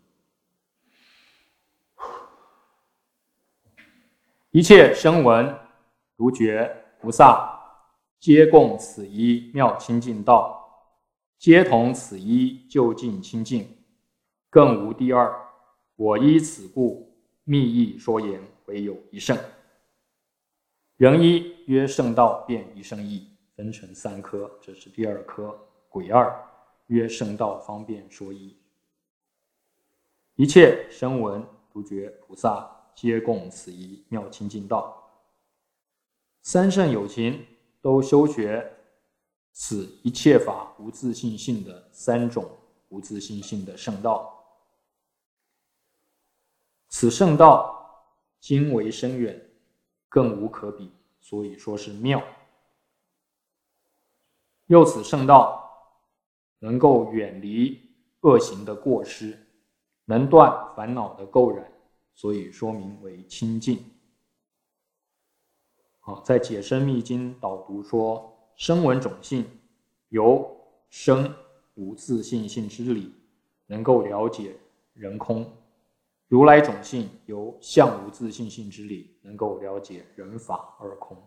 一切声闻、独觉、菩萨，皆共此一妙清净道，皆同此一究竟清净，更无第二。我依此故，密意说言，唯有一圣。人一曰圣道，便一圣义，分成3科，这是第2科，癸二。 曰圣道方便说义。一切声闻独觉菩萨皆共此一妙清净道。三圣有情都修学此一切法无自性性的三种无自性性的圣道。此圣道经为深远，更无可比，所以说是妙。又此圣道能够远离恶行的过失，能断烦恼的垢染，所以说明为清净。在解深密经导读说，声闻种性由声无自性性之理，能够了解人空；如来种性由相无自性性之理，能够了解人法二空。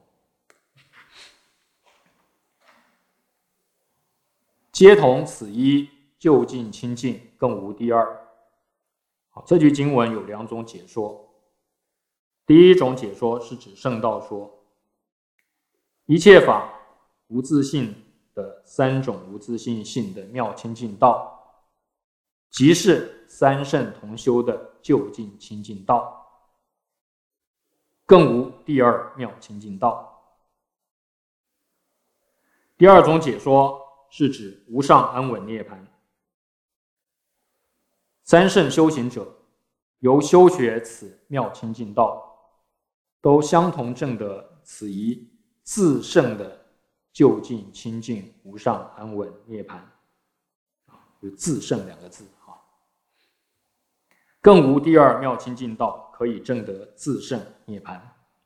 皆同此一究竟清净，更无第二。这句经文有两种解说。第一种解说是指圣道说，一切法无自性的三种无自性性的妙清净道，即是三圣同修的究竟清净道，更无第二妙清净道。第二种解说是指无上安稳涅槃。三圣修行者由修学此妙清净道，都相同证得此一自圣的究竟清净无上安稳涅槃。有自圣两个字，更无第二妙清净道可以证得自圣涅槃。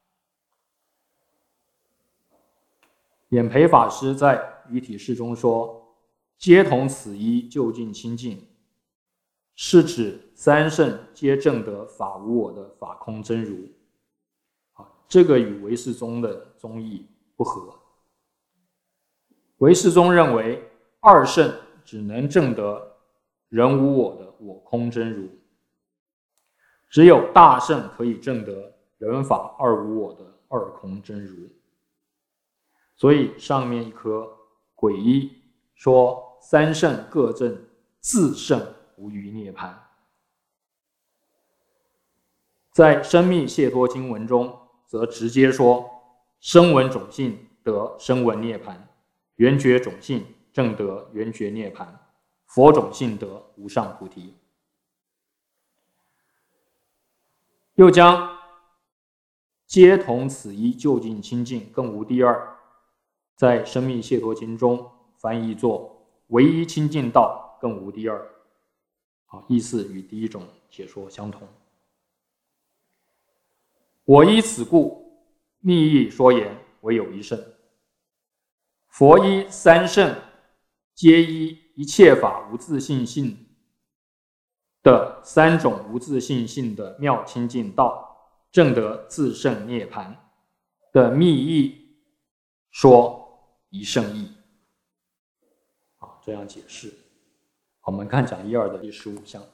演培法师在于体释中说，皆同此一究竟清净，是指三圣皆证得法无我的法空真如。这个与唯识宗的宗义不合。唯识宗认为二圣只能证得人无我的我空真如，只有大圣可以证得人法二无我的二空真如。所以上面一颗癸一说三圣各证自圣无余涅槃。在深密解脱经文中则直接说，声闻种性得声闻涅槃，缘觉种性证得缘觉涅槃，佛种性得无上菩提。又将皆同此一究竟清净，更无第二，在深密解脱经中翻译作唯一清净道，更无第二。意思与第一种解说相同。我依此故，密意说言，唯有一圣。佛依三圣，皆依一切法无自性性的三种无自性性的妙清净道，证得自圣涅槃的密意说一圣义。这样解释。我们看讲义2的第15项。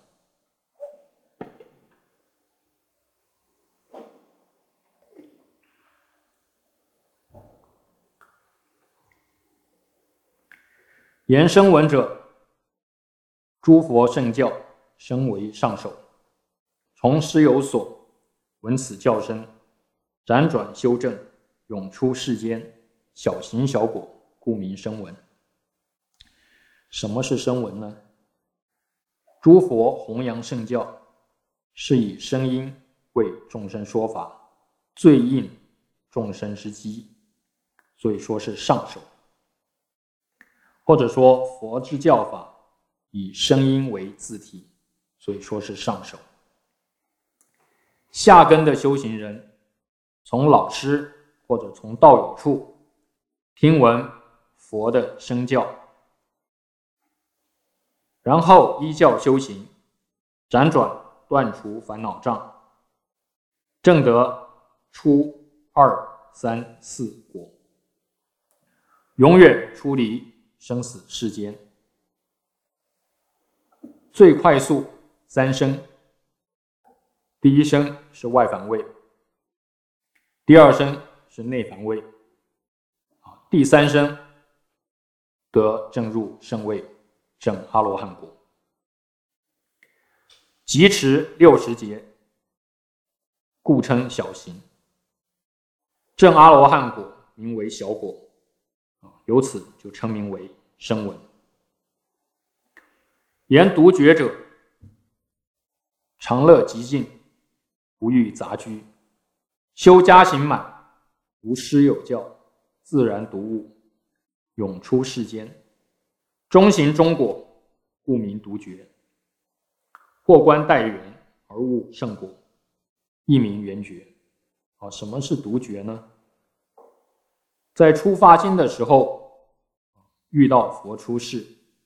言声闻者，诸佛圣教，声为上首。从师有所，闻此教声，辗转修正，涌出世间，小行小果，故名声闻。什么是声闻呢？诸佛弘扬圣教，是以声音为众生说法，最应众生之机，所以说是上首。或者说佛之教法以声音为自体，所以说是上首。下根的修行人，从老师或者从道友处听闻佛的声教，然后依教修行，辗转断除烦恼障，证得初、二、三、四果，永远出离生死世间。最快速三生，第一生是外凡位，第二生是内凡位，第三生得正入圣位， 证阿罗汉果。即持60劫，故称小行。证阿罗汉果名为小果，由此就称名为声闻。言独觉者，常乐极静，不欲杂居，修加行满，无师有教，自然独悟，永出世间，中行中果，故名独觉。或观待缘而悟圣果，亦名圆觉。什么是独觉呢？在初发心的时候，遇到佛出世，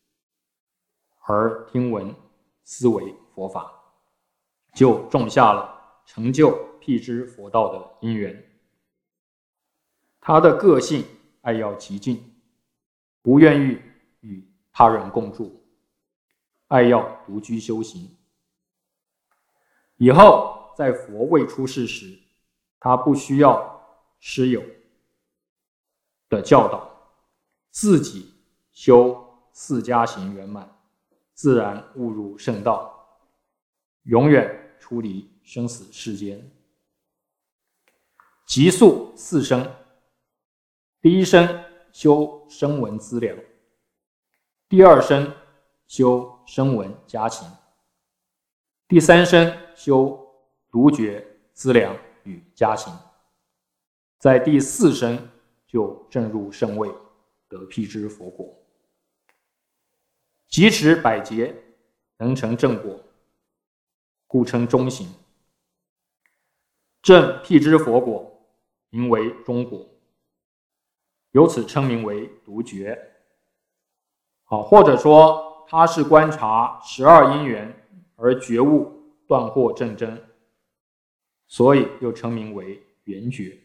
而听闻思维佛法，就种下了成就辟支佛道的因缘。他的个性爱要极静，不愿意与他人共住，爱要独居修行。以后在佛未出世时，他不需要师友的教导，自己修4加行圆满，自然悟入圣道，永远出离生死世间。即速4生，第一生修声闻资粮，第二生修声闻加行，第三生修独觉资粮与加行，在第4生就证入圣位，得辟支佛果。即持100劫，能成正果，故称中行。证辟支佛果名为中果，由此称名为独觉。或者说他是观察12因缘而觉悟断惑正真，所以又称名为圆觉。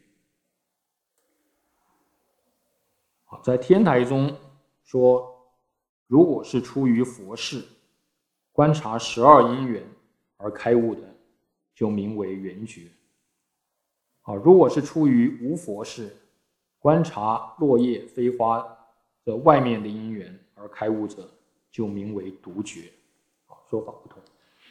在天台中说，如果是出于佛事，观察12因缘而开悟的，就名为圆觉。如果是出于无佛事，观察落叶飞花的外面的因缘而开悟者，就名为独觉。说法不同。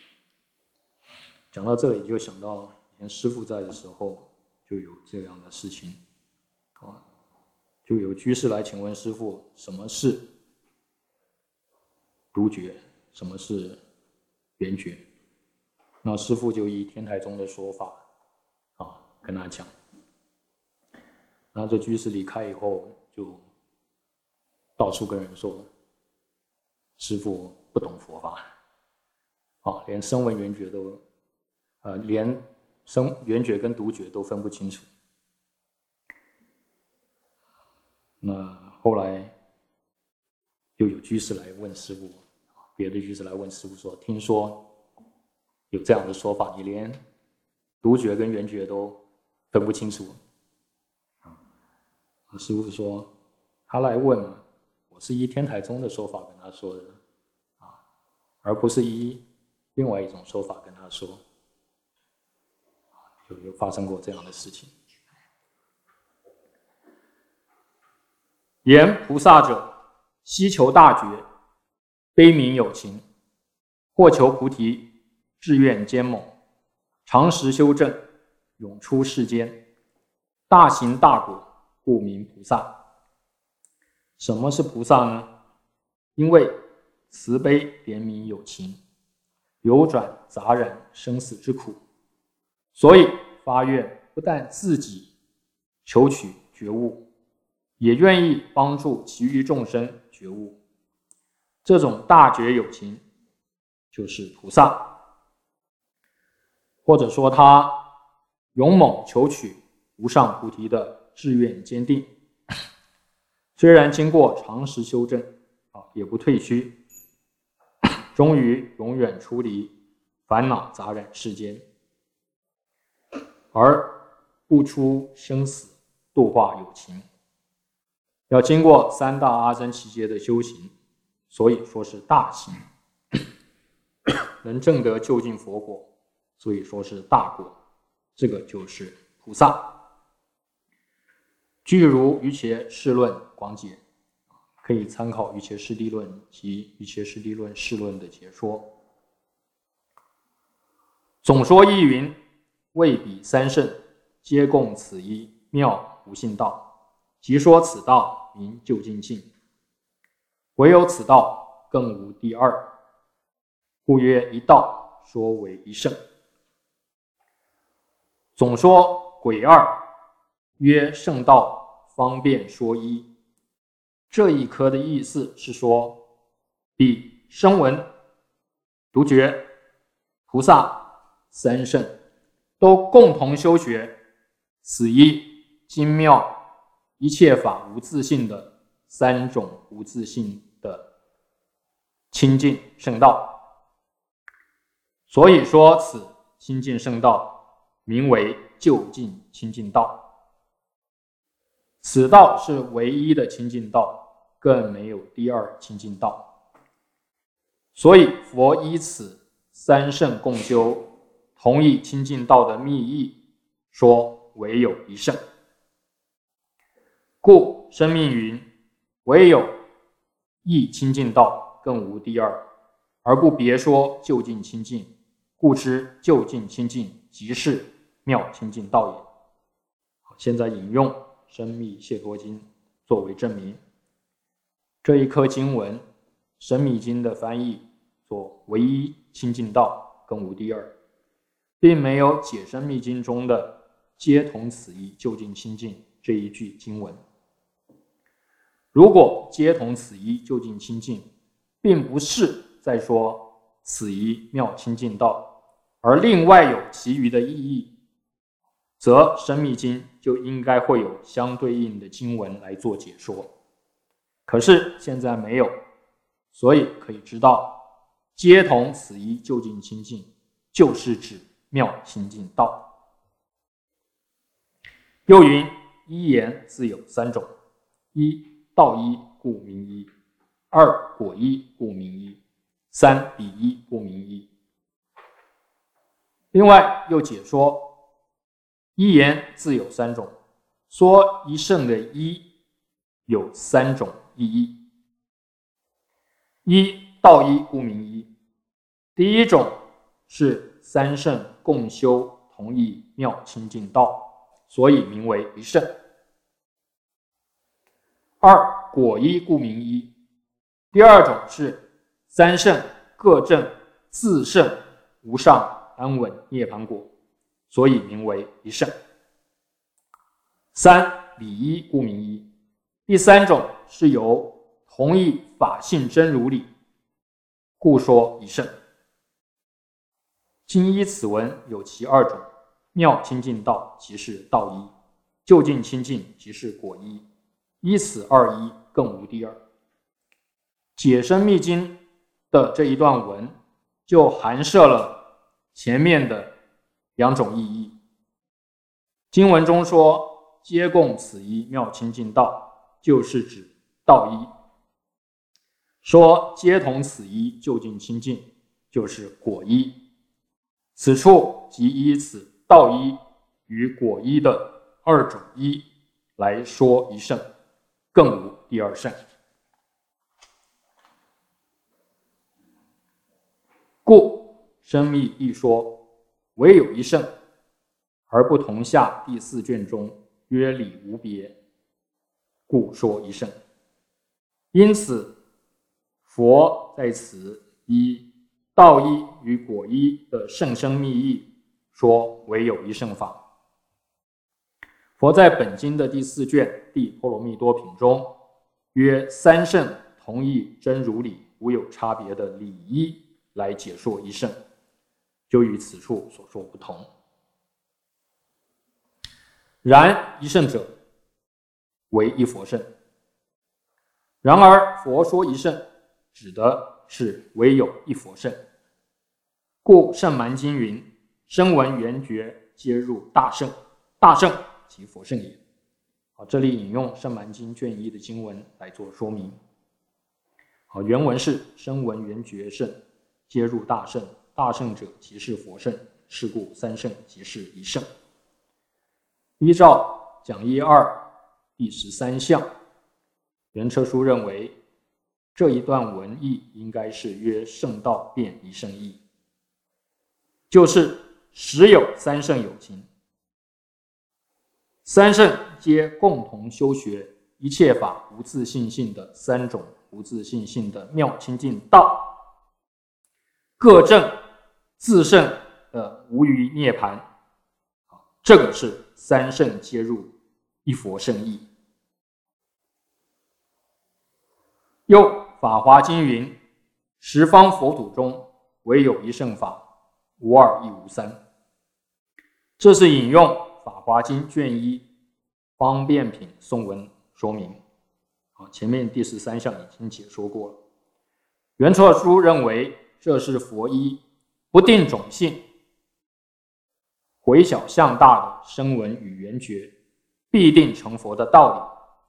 讲到这里，就想到以前师父在的时候，就有这样的事情，就有居士来请问师父，什么是独觉，什么是圆觉？那师父就以天台宗的说法跟他讲。然后这居士离开以后，就到处跟人说，师父不懂佛法，连声闻缘觉都，连缘觉跟独觉都分不清楚。那后来又有居士来问师父，别的居士来问师父说，听说有这样的说法，你连独觉跟缘觉都分不清楚。师父说，他来问嘛，我是依天台宗的说法跟他说的，而不是依另外一种说法跟他说，就有发生过这样的事情。言菩萨者，希求大觉，悲悯有情，或求菩提，志愿坚猛，常时修正，永出世间，大行大果，故名菩萨。什么是菩萨呢？因为慈悲怜悯有情，流转杂染生死之苦，所以发愿不但自己求取觉悟，也愿意帮助其余众生觉悟。这种大觉有情就是菩萨，或者说他勇猛求取无上菩提的志愿坚定，虽然经过长时修正，也不退虚，终于永远出离烦恼杂染世间，而不出生死，度化有情。要经过3大阿僧祇劫的修行，所以说是大行。能证得究竟佛果，所以说是大果，这个就是菩萨。据如《瑜伽释论》广解， 可以参考瑜伽师地论及瑜伽师地论释论的解说。总说亦云：谓彼三圣，皆共此一妙无性道，即说此道名究竟性，唯有此道，更无第二，故曰一道，说为一圣。总说癸二，曰圣道方便说一。这一科的意思是说，彼声闻、独觉、菩萨三圣都共同修学此一精妙一切法无自性的三种无自性的清净圣道，所以说此清净圣道名为究竟清净道。此道是唯一的清净道，更没有第二清净道。所以佛依此三圣共修同一清净道的密意，说唯有一圣。故生命云：唯有一清净道，更无第二，而不别说究竟清净，故知究竟清净即是妙清净道也。现在引用生密解脱经作为证明。这一科经文生密经的翻译作唯一清净道，更无第二，并没有解生密经中的皆同此一究竟清净这一句经文。如果皆同此一究竟清净，并不是在说此一妙清净道，而另外有其余的意义，则生密经就应该会有相对应的经文来做解说。可是现在没有，所以可以知道，皆同此一究竟清净，就是指妙清净道。又云：一言自有三种：一道一，故名一；二果一，故名一；三理一，故名一。另外又解说，一言自有三种，说一圣的一有三种意义。一道一，故名一。第一种是三圣共修同一妙清净道，所以名为一圣。二果一，故名一。第二种是三圣各证自圣无上安稳涅槃果，所以名为一圣。三理一，故名一。第三种是由同一法性真如理，故说一圣。经依此文有其二种：妙清净道即是道一，究竟清净即是果一，依此二一，更无第二。解生密经的这一段文就含摄了前面的两种意义。经文中说皆共此一妙清净道，就是指道一；说皆同此一究竟清净，就是果一。此处即依此道一与果一的二种一来说一圣，更无第二圣。故生密一说唯有一圣，而不同下第四卷中约理无别，故说一圣。因此佛在此依道一与果一的圣生密意说唯有一圣法。佛在本经的第四卷第波罗蜜多品中约三圣同一真如理无有差别的理一来解说一圣，就与此处所说不同。然一圣者为一佛圣。然而佛说一圣指的是唯有一佛圣，故圣蛮经云：声闻缘觉皆入大圣，大圣即佛圣也。这里引用圣蛮经卷1的经文来做说明。原文是：声闻缘觉圣皆入大圣，大圣者即是佛圣，是故三圣即是一圣。依照讲义2第13项，圆车书认为这一段文意应该是曰圣道变一圣意，就是实有三圣有情，三圣皆共同修学一切法无自性性的三种无自性性的妙清净道，各证自圣的无余涅槃，这个是三圣皆入一佛圣意。又法华经云：十方佛土中唯有一圣法，无二亦无三。这是引用法华经卷1方便品颂文说明。前面第13项已经解说过了。圆错书认为这是佛依不定种性回小向大的声闻与缘觉必定成佛的道理，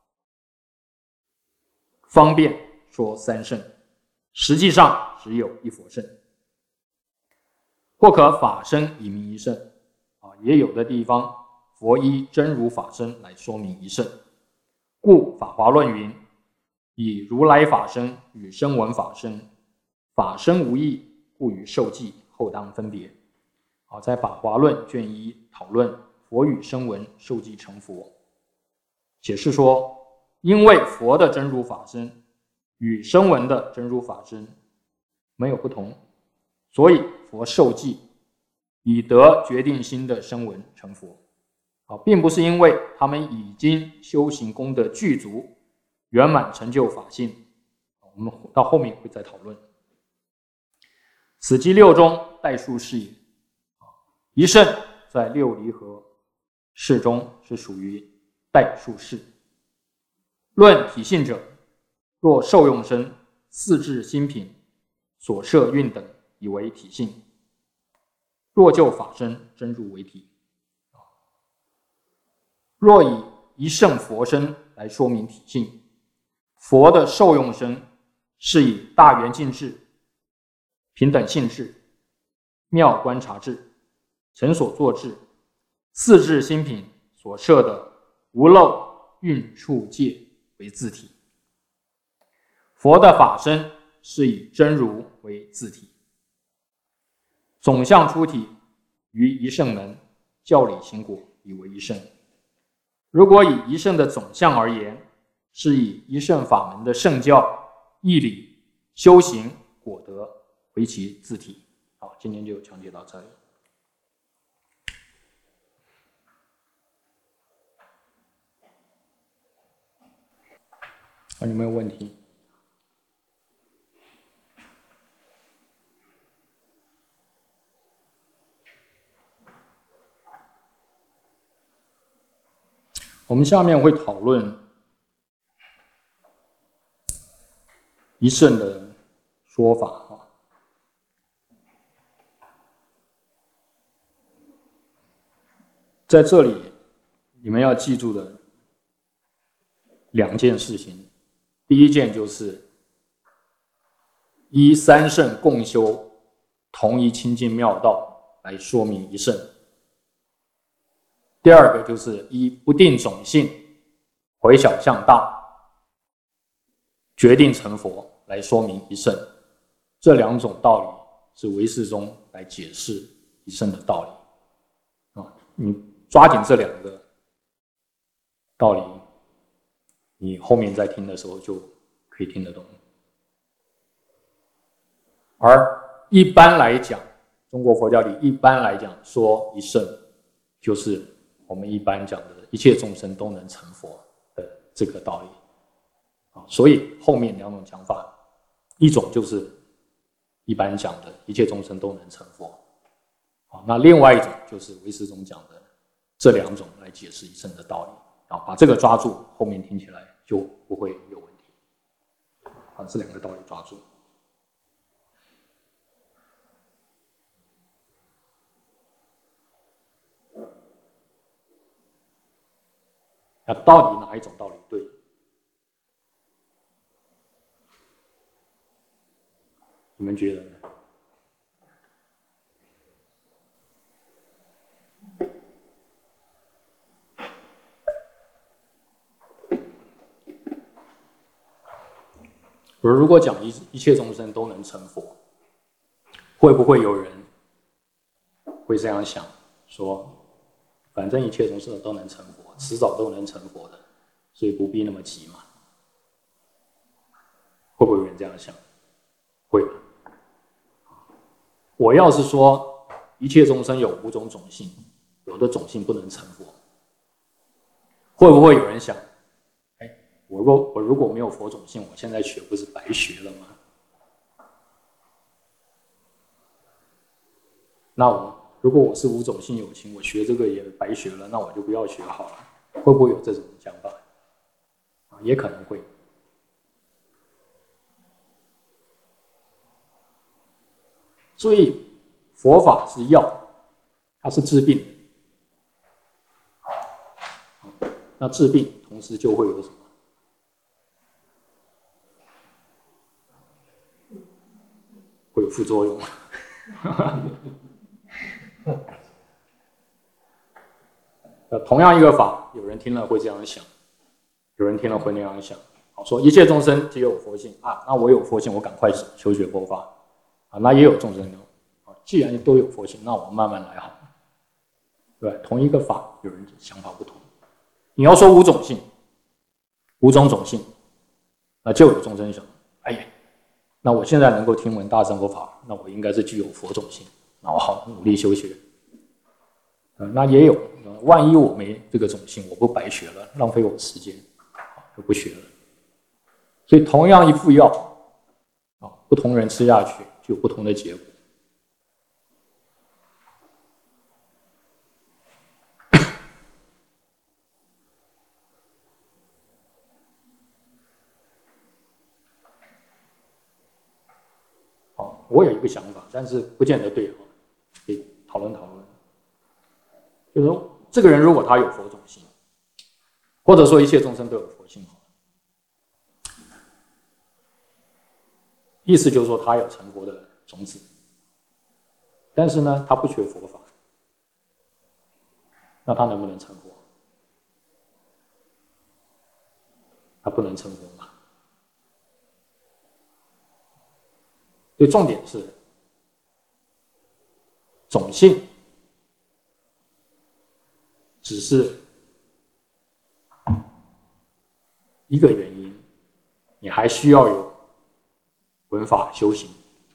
方便说三圣，实际上只有一佛圣，或可法身以名一圣，也有的地方佛依真如法身来说明一圣。故法华论云：以如来法身与声闻法身，法身无异，故于受记后当分别。在法华论卷1讨论佛与声闻受记成佛，解释说，因为佛的真如法身与声闻的真如法身没有不同，所以佛受记以得决定心的声闻成佛，并不是因为他们已经修行功德具足，圆满成就法性，我们到后面会再讨论。此即六中代数事也。一圣在六离合事中是属于代数事。论体性者，若受用身、四智心品所摄运等以为体性，若就法身真如为体。若以一圣佛身来说明体性，佛的受用身是以大圆净智、平等性智、妙观察智、成所作智、四智心品所摄的无漏蕴处界为自体。佛的法身是以真如为自体，总相出体于一圣门，教理行果以为一圣。如果以一圣的总相而言，是以一圣法门的圣教、义理、修行、果德为其自体。好，今天就讲解到这里。有没有问题？我们下面会讨论一圣的说法。在这里，你们要记住的两件事情。第一件就是依三圣共修同一清净妙道来说明一圣。第二个就是依不定种性回小向大决定成佛来说明一圣。这两种道理是唯识宗来解释一圣的道理。你抓紧这两个道理，你后面在听的时候就可以听得懂。而一般来讲，中国佛教里一般来讲说一圣，就是我们一般讲的一切众生都能成佛的这个道理。所以后面两种讲法，一种就是一般讲的一切众生都能成佛，那另外一种就是唯识宗讲的这两种来解释一圣的道理。把这个抓住，后面听起来就不会有问题。把这两个道理抓住。那到底哪一种道理对？你们觉得呢？ 我如果讲一切众生都能成佛，会不会有人会这样想，说反正一切众生都能成佛，迟早都能成佛的，所以不必那么急嘛？会不会有人这样想？会吧。我要是说一切众生有5种种性，有的种性不能成佛，会不会有人想，我如果没有佛种性，我现在学不是白学了吗？那如果我是5种性有情，我学这个也白学了，那我就不要学好了。会不会有这种想法？也可能会。所以佛法是药，它是治病。那治病同时就会有什么？会有副作用。同样一个法，有人听了会这样想，有人听了会那样想。好，说一切众生皆有佛性啊，那我有佛性，我赶快求学佛法啊。那也有众生啊，既然都有佛性，那我慢慢来好了，对吧？同一个法，有人想法不同。你要说5种性，5种种性，那就有众生想，哎呀，那我现在能够听闻大乘佛法，那我应该是具有佛种性，那我好努力修学。那也有，万一我没这个种性，我不白学了，浪费我时间，就不学了。所以同样一副药，不同人吃下去就有不同的结果。我有一个想法，但是不见得对，可以讨论讨论。就是说，这个人如果他有佛种性，或者说一切众生都有佛性，意思就是说他有成佛的种子，但是呢，他不学佛法，那他能不能成佛？他不能成佛嘛。所以重点是种性只是一个原因，你还需要有闻法修行，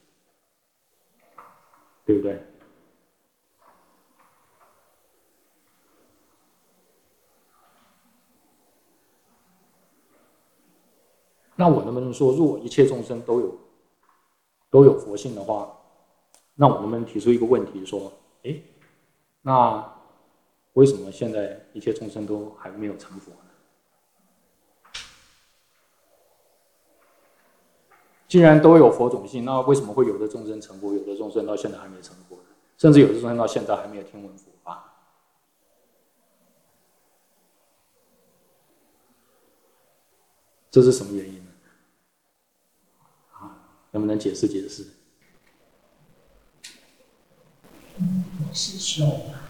对不对？那我能不能说，如果一切众生都有佛性的话，那我能不能提出一个问题说，那为什么现在一切众生都还没有成佛呢？既然都有佛种性，那为什么会有的众生成佛，有的众生到现在还没成佛呢？甚至有的众生到现在还没有听闻佛法？这是什么原因呢？能不能解释解释？ 是修嘛？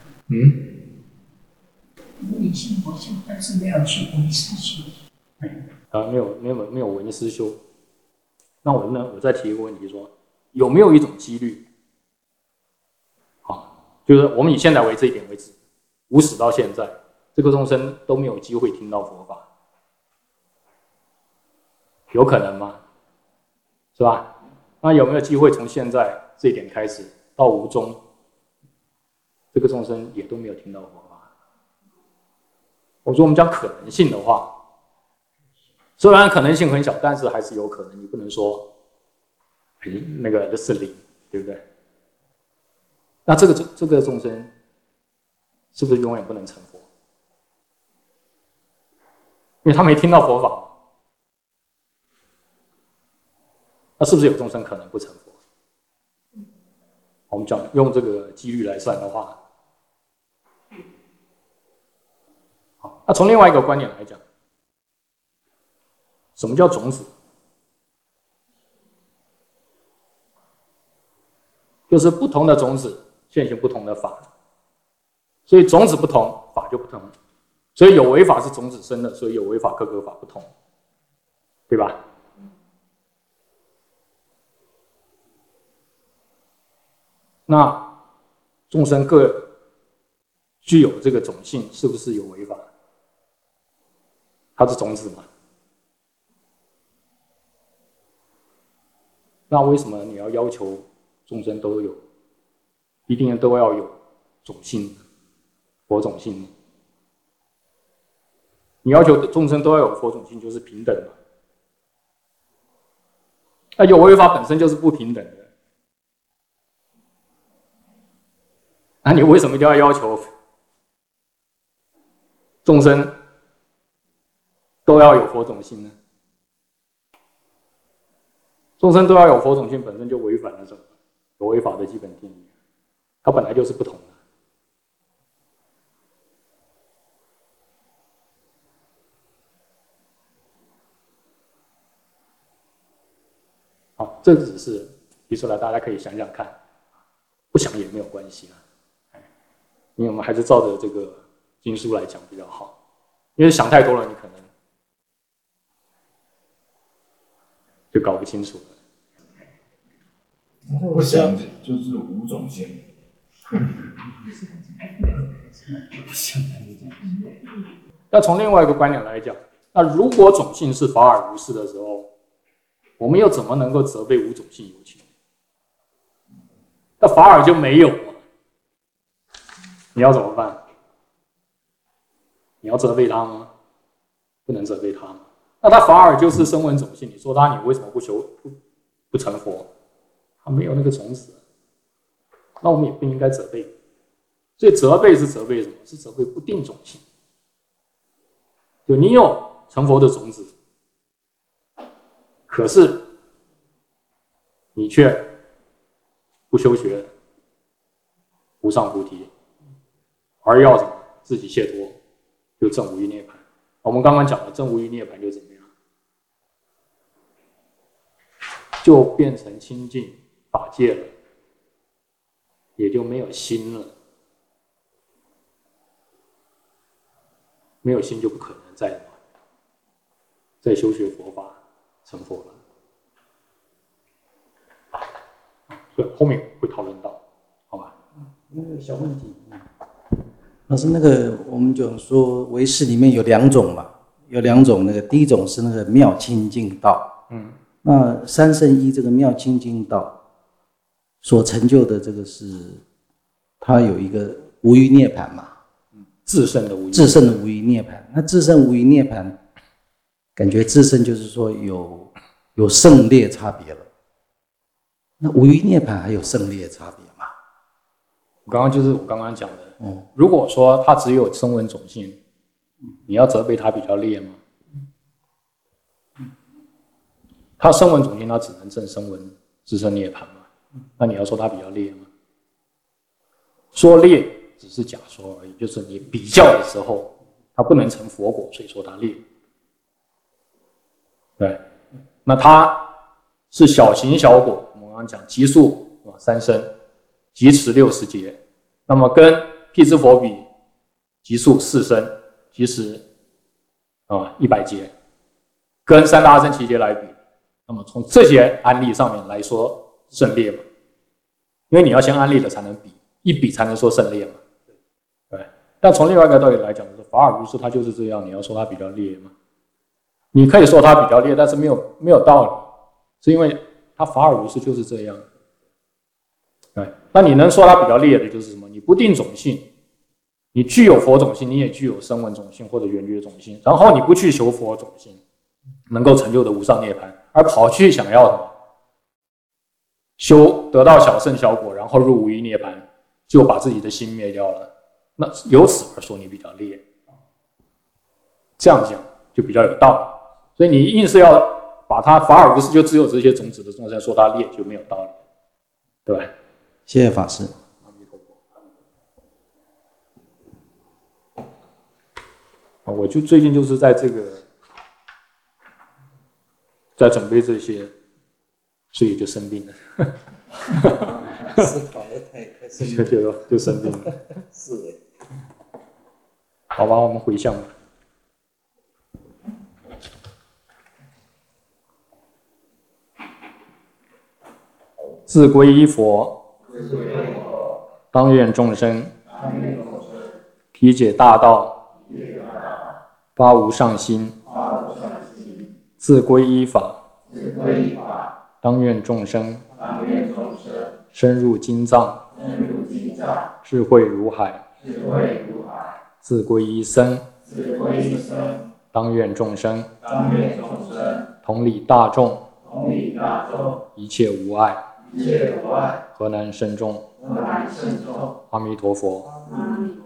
你信佛修，但是没有去闻思修。 没有闻思修。那我再提一个问题说，有没有一种几率？就是我们以现在为这一点为止，无始到现在，这个众生都没有机会听到佛法，有可能吗？是吧？那有没有机会从现在这一点开始到无终，这个众生也都没有听到佛法？我说我们讲可能性的话，虽然可能性很小，但是还是有可能。你不能说，那个就是零，对不对？那这个众生是不是永远不能成佛？因为他没听到佛法。那是不是有众生可能不成佛？我们讲用这个几率来算的话，好，那从另外一个观点来讲，什么叫种子？就是不同的种子现行不同的法，所以种子不同，法就不同。所以有为法是种子生的，所以有为法各个法不同，对吧？ 那众生各具有这个种性，是不是有违法？它是种子嘛？那为什么你要求众生都有，一定都要有种性，佛种性呢？你要求众生都要有佛种性，就是平等嘛？那有为法本身就是不平等的，那你为什么一定要求众生都要有佛种性呢？众生都要有佛种性，本身就违反了什么？有为法的基本定义，它本来就是不同的。好，这只是提出来，大家可以想想看，不想也没有关系啊。因为我们还是照着这个经书来讲比较好，因为想太多了，你可能就搞不清楚了。 我想就是五种性。 那从另外一个观点来讲，那如果种性是法尔如是的时候，我们又怎么能够责备无种性有情？那法尔就没有了，你要怎么办？你要责备他吗？不能责备他吗？那他法尔就是声闻种性，你说他你为什么不成佛？他没有那个种子，那我们也不应该责备。所以责备是责备什么？是责备不定种性。就你有成佛的种子，可是你却不修学无上菩提，而要什么？自己解脱，就证无余涅槃。我们刚刚讲了，证无余涅槃就怎么样？就变成清净法界了，也就没有心了。没有心就不可能再修学佛法成佛了。所以后面会讨论到，好吧？ 那个小问题，老师，那个我们就说唯识里面有两种嘛，有两种，那个第一种是那个妙清净道，那三圣一这个妙清净道所成就的这个是，它有一个无余涅槃嘛， 自胜的无余涅槃。那自胜无余涅槃，感觉自胜就是说有胜劣差别了。那无余涅槃还有胜劣差别吗？ 我刚刚讲的，如果说他只有声闻种性，你要责备他比较劣吗？他声闻种性，他只能证声闻自胜涅槃嘛？那你要说他比较劣吗？说劣只是假说而已，就是你比较的时候，他不能成佛果，所以说他劣。对，那他是小行小果，我们刚刚讲极速3生，极迟60劫，那么跟辟支佛比，极速4生，极迟100劫，跟三大阿僧祇劫来比，那么从这些案例上面来说胜劣嘛，因为你要先安立了才能比，一比才能说胜劣嘛。对，但从另外一个道理来讲，法尔如是他就是这样，你要说他比较劣吗？你可以说他比较劣，但是没有道理，是因为他法尔如是就是这样。对，那你能说他比较劣的就是什么？你不定种性，你具有佛种性，你也具有声闻种性或者缘觉种性，然后你不去求佛种性，能够成就的无上涅槃，而跑去想要什么？修得到小圣小果，然后入无余涅槃，就把自己的心灭掉了。那由此而说你比较劣，这样讲就比较有道理。所以你硬是要把它法尔如是就只有这些种子的众生说它劣，就没有道理，对吧？ 谢谢法师。 我就最近就是在准备这些，所以就生病了。 思考的太深了，就生病了。 是的。 好吧，我们回向吧。自归依佛， 当愿众生体解大道，发无上心，自归依法。当愿众生深入经藏，智慧如海，自归依僧。当愿众生同理大众，一切无碍，河南深重。阿弥陀佛。